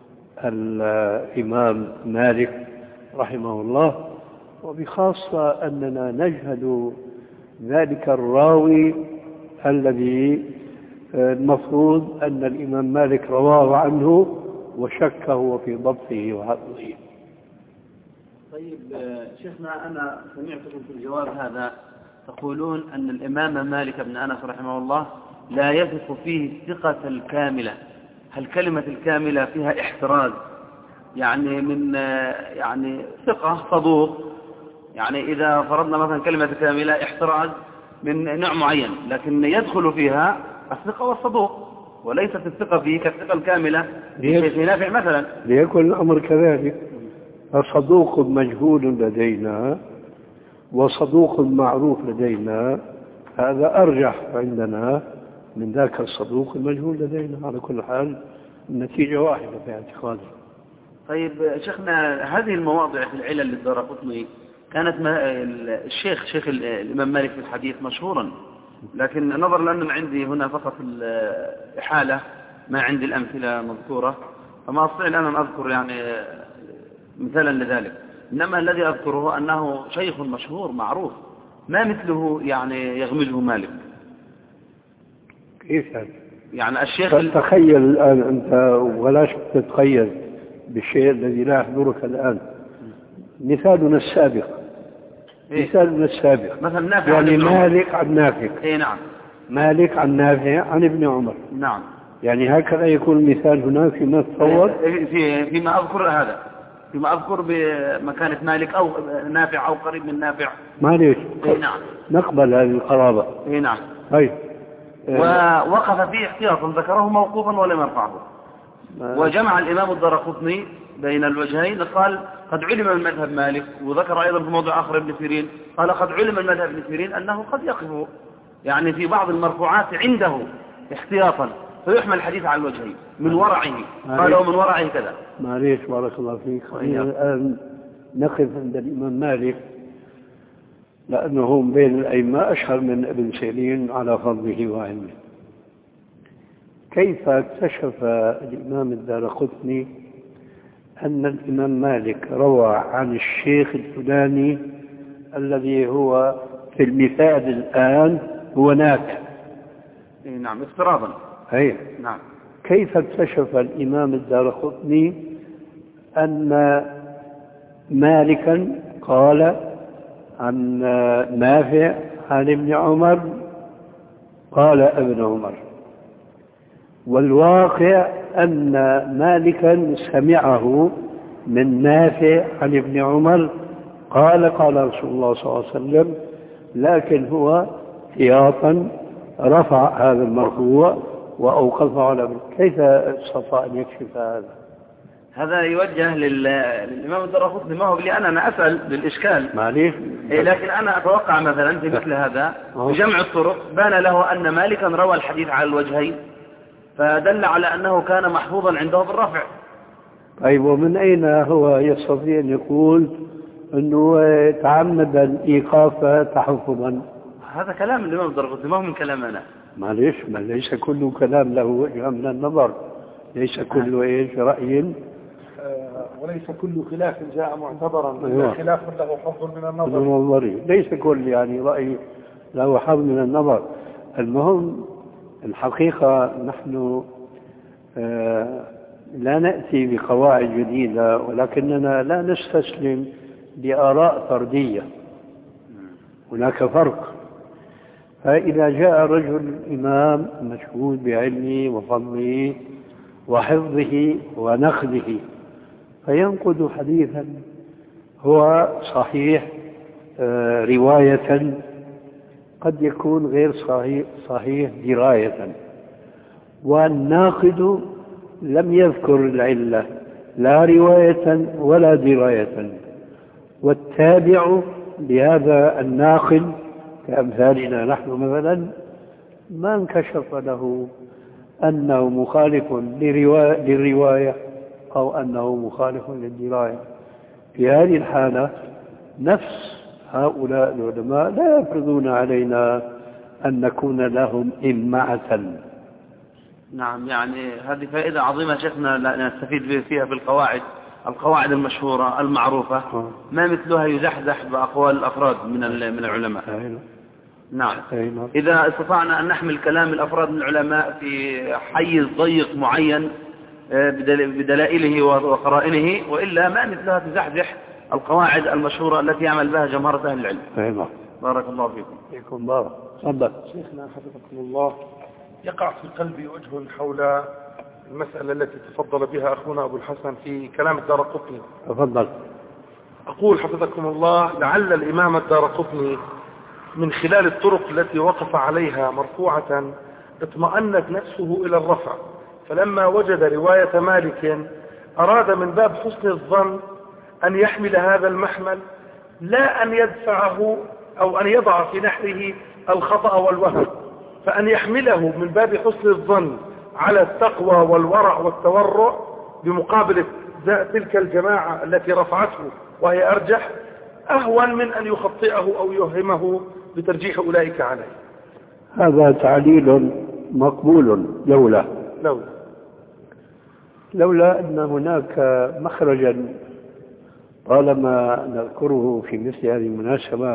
الإمام مالك رحمه الله، وبخاصة أننا نجهد ذلك الراوي الذي المفروض أن الإمام مالك رواه عنه وشكه في ضبطه وحفظه. طيب شيخنا، أنا سمعتكم في الجواب هذا تقولون أن الإمام مالك بن أنس رحمه الله لا يثق فيه الثقة الكاملة. هل كلمة الكاملة فيها احتراز؟ يعني من يعني ثقة صدوق، يعني إذا فرضنا مثلا كلمة كاملة احتراز من نوع معين، لكن يدخل فيها الثقة والصدوق، وليست الثقة فيه كالثقة الكاملة في نافع مثلا. ليكن الأمر كذلك، فصدوق مجهول لدينا وصدوق معروف لدينا، هذا أرجح عندنا من ذاك الصدوق المجهول لدينا. على كل حال النتيجة واحدة في اعتقادي. طيب شيخنا، هذه المواضع في العلل للدارقطني كانت الشيخ شيخ الإمام مالك في الحديث مشهورا، لكن نظرا لأن عندي هنا فقط الإحالة ما عندي الأمثلة مذكورة، فما أستطيع الآن أن أذكر يعني مثالا لذلك. إنما الذي أذكره أنه شيخ مشهور معروف ما مثله يعني يغمزه مالك. كيف يعني؟ يعني الشيخ تخيل الآن أنت، ولاش تتخيل بالشيء الذي لا يحضرك الآن. مثالنا السابق إيه؟ مثالنا السابق مثلا نافع يعني عن مالك عن نافع. إيه نعم. مالك عن نافع عن ابن عمر. نعم. يعني هكذا يكون المثال هناك فيما تصور في فيما أذكر هذا، فيما أذكر بمكانة مالك أو نافع أو قريب من نافع. معليش. إيه نعم. نقبل هذه القرابة. إيه نعم. هاي. ووقف فيه احتياطا ذكره موقوفا ولم يرفعه. وجمع الإمام الدارقطني بين الوجهين، قال قد علم من مذهب مالك، وذكر أيضا في موضع آخر ابن سيرين قال قد علم من مذهب ابن سيرين أنه قد يقف يعني في بعض المرفوعات عنده احتياطا، فيحمل الحديث على الوجهين من ورعه، قالوا من ورعه كذا. معليش بارك الله فيك. الآن نقف عند الإمام مالك لأنه بين الأئمة أشهر من ابن سيرين على فضله وعلمه. كيف اكتشف الإمام الدارقطني أن الإمام مالك روى عن الشيخ الفلاني الذي هو في المثال الآن هو نافع؟ نعم افتراضا. أي نعم. كيف اكتشف الإمام الدارقطني أن مالكا قال عن نافع عن ابن عمر قال ابن عمر، والواقع أن مالكا سمعه من نافع عن ابن عمر قال قال رسول الله صلى الله عليه وسلم، لكن هو احتياطا رفع هذا المرفوع وأوقفه على ابن. كيف استطاع أن يكشف هذا؟ هذا يوجه للإمام الدارقطني، ما هو لي أنا أنا أسأل للإشكال معليش. إيه، لكن أنا أتوقع مثلا في مثل هذا بجمع الطرق بان له أن مالكا روى الحديث على الوجهين، فدل على أنه كان محفوظا عنده بالرفع. طيب ومن أين هو يستطيع أن يقول أنه تعمد الإيقاف تحفظا؟ هذا كلام الإمام الدارقطني ما هو من كلام أنا. معليش، ما ليس كل كلام له وجه من النظر، ليس كل ايش رأي آه وليس كل خلاف جاء معتبرا، أيوة. خلاف له حظ من النظر. النظري ليس كل يعني رأي له حظ من النظر. المهم الحقيقة نحن آه لا نأتي بقواعد جديدة، ولكننا لا نستسلم لآراء فردية. هناك فرق. فإذا جاء رجل إمام مشهود بعلمه وفضله وحفظه ونقده فينقد حديثا هو صحيح آه رواية، قد يكون غير صحيح, صحيح دراية، والناقد لم يذكر العلة لا رواية ولا دراية، والتابع لهذا الناقد كأمثالنا نحن مثلا ما انكشف له أنه مخالف للرواية أو أنه مخالف للدراية. في هذه الحالة نفس هؤلاء العلماء لا يفرضون علينا أن نكون لهم إمعة. نعم، يعني هذه فائدة عظيمة شيخنا نستفيد فيها في القواعد القواعد المشهورة المعروفة، ما مثلها يزحزح بأقوال الأفراد من من العلماء. نعم. إذا استطعنا أن نحمل كلام الأفراد من العلماء في حيز ضيق معين بدلائله وقرائنه، وإلا ما مثلها تزحزح القواعد المشهورة التي يعمل بها جمهرة أهل العلم. أيوة. بارك الله فيكم. فيكم بارك. تفضل. شيخنا حفظكم الله، يقع في قلبي وجه حول المسألة التي تفضل بها أخونا أبو الحسن في كلام الدارقطني. تفضل. أقول حفظكم الله، لعل الإمام الدارقطني من خلال الطرق التي وقف عليها مرفوعة اطمأنت نفسه إلى الرفع، فلما وجد رواية مالك أراد من باب حسن الظن أن يحمل هذا المحمل، لا أن يدفعه أو أن يضع في نحره الخطأ والوهم، فأن يحمله من باب حسن الظن على التقوى والورع والتورع بمقابل تلك الجماعة التي رفعته وهي أرجح، أهون من أن يخطئه أو يوهمه بترجيح أولئك عليه. هذا تعليل مقبول لولا لولا لولا أن هناك مخرجا طالما نذكره في مثل هذه المناسبة،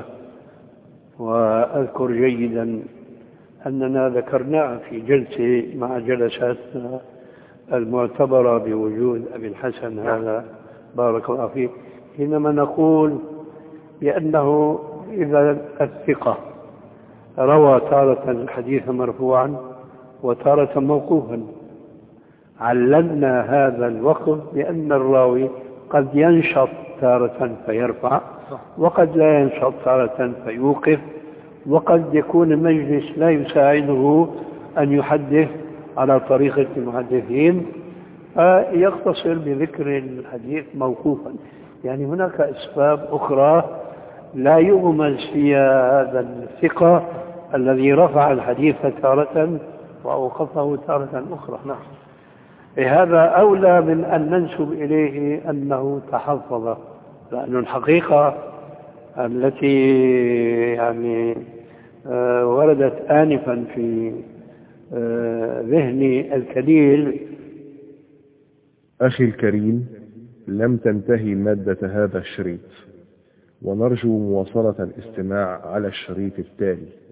وأذكر جيدا أننا ذكرناه في جلسة مع جلساتنا المعتبرة بوجود أبي الحسن هذا بارك الله فيه، حينما نقول بأنه إذا الثقة روى تارة الحديث مرفوعا وتارة موقوفا، علمنا هذا الوقف بأن الراوي قد ينشط تارة فيرفع، وقد لا ينشط تارة فيوقف، وقد يكون المجلس لا يساعده أن يحدث على طريقة المحدثين فيقتصر بذكر الحديث موقوفا. يعني هناك أسباب أخرى لا يغمز فيها هذا الثقة الذي رفع الحديث تارة وأوقفه تارة أخرى. نعم. هذا أولى من أن ننسب إليه أنه تحفظ، لأن الحقيقة التي يعني وردت آنفا في ذهني الكليل. أخي الكريم، لم تنتهي مادة هذا الشريط، ونرجو مواصلة الاستماع على الشريط التالي.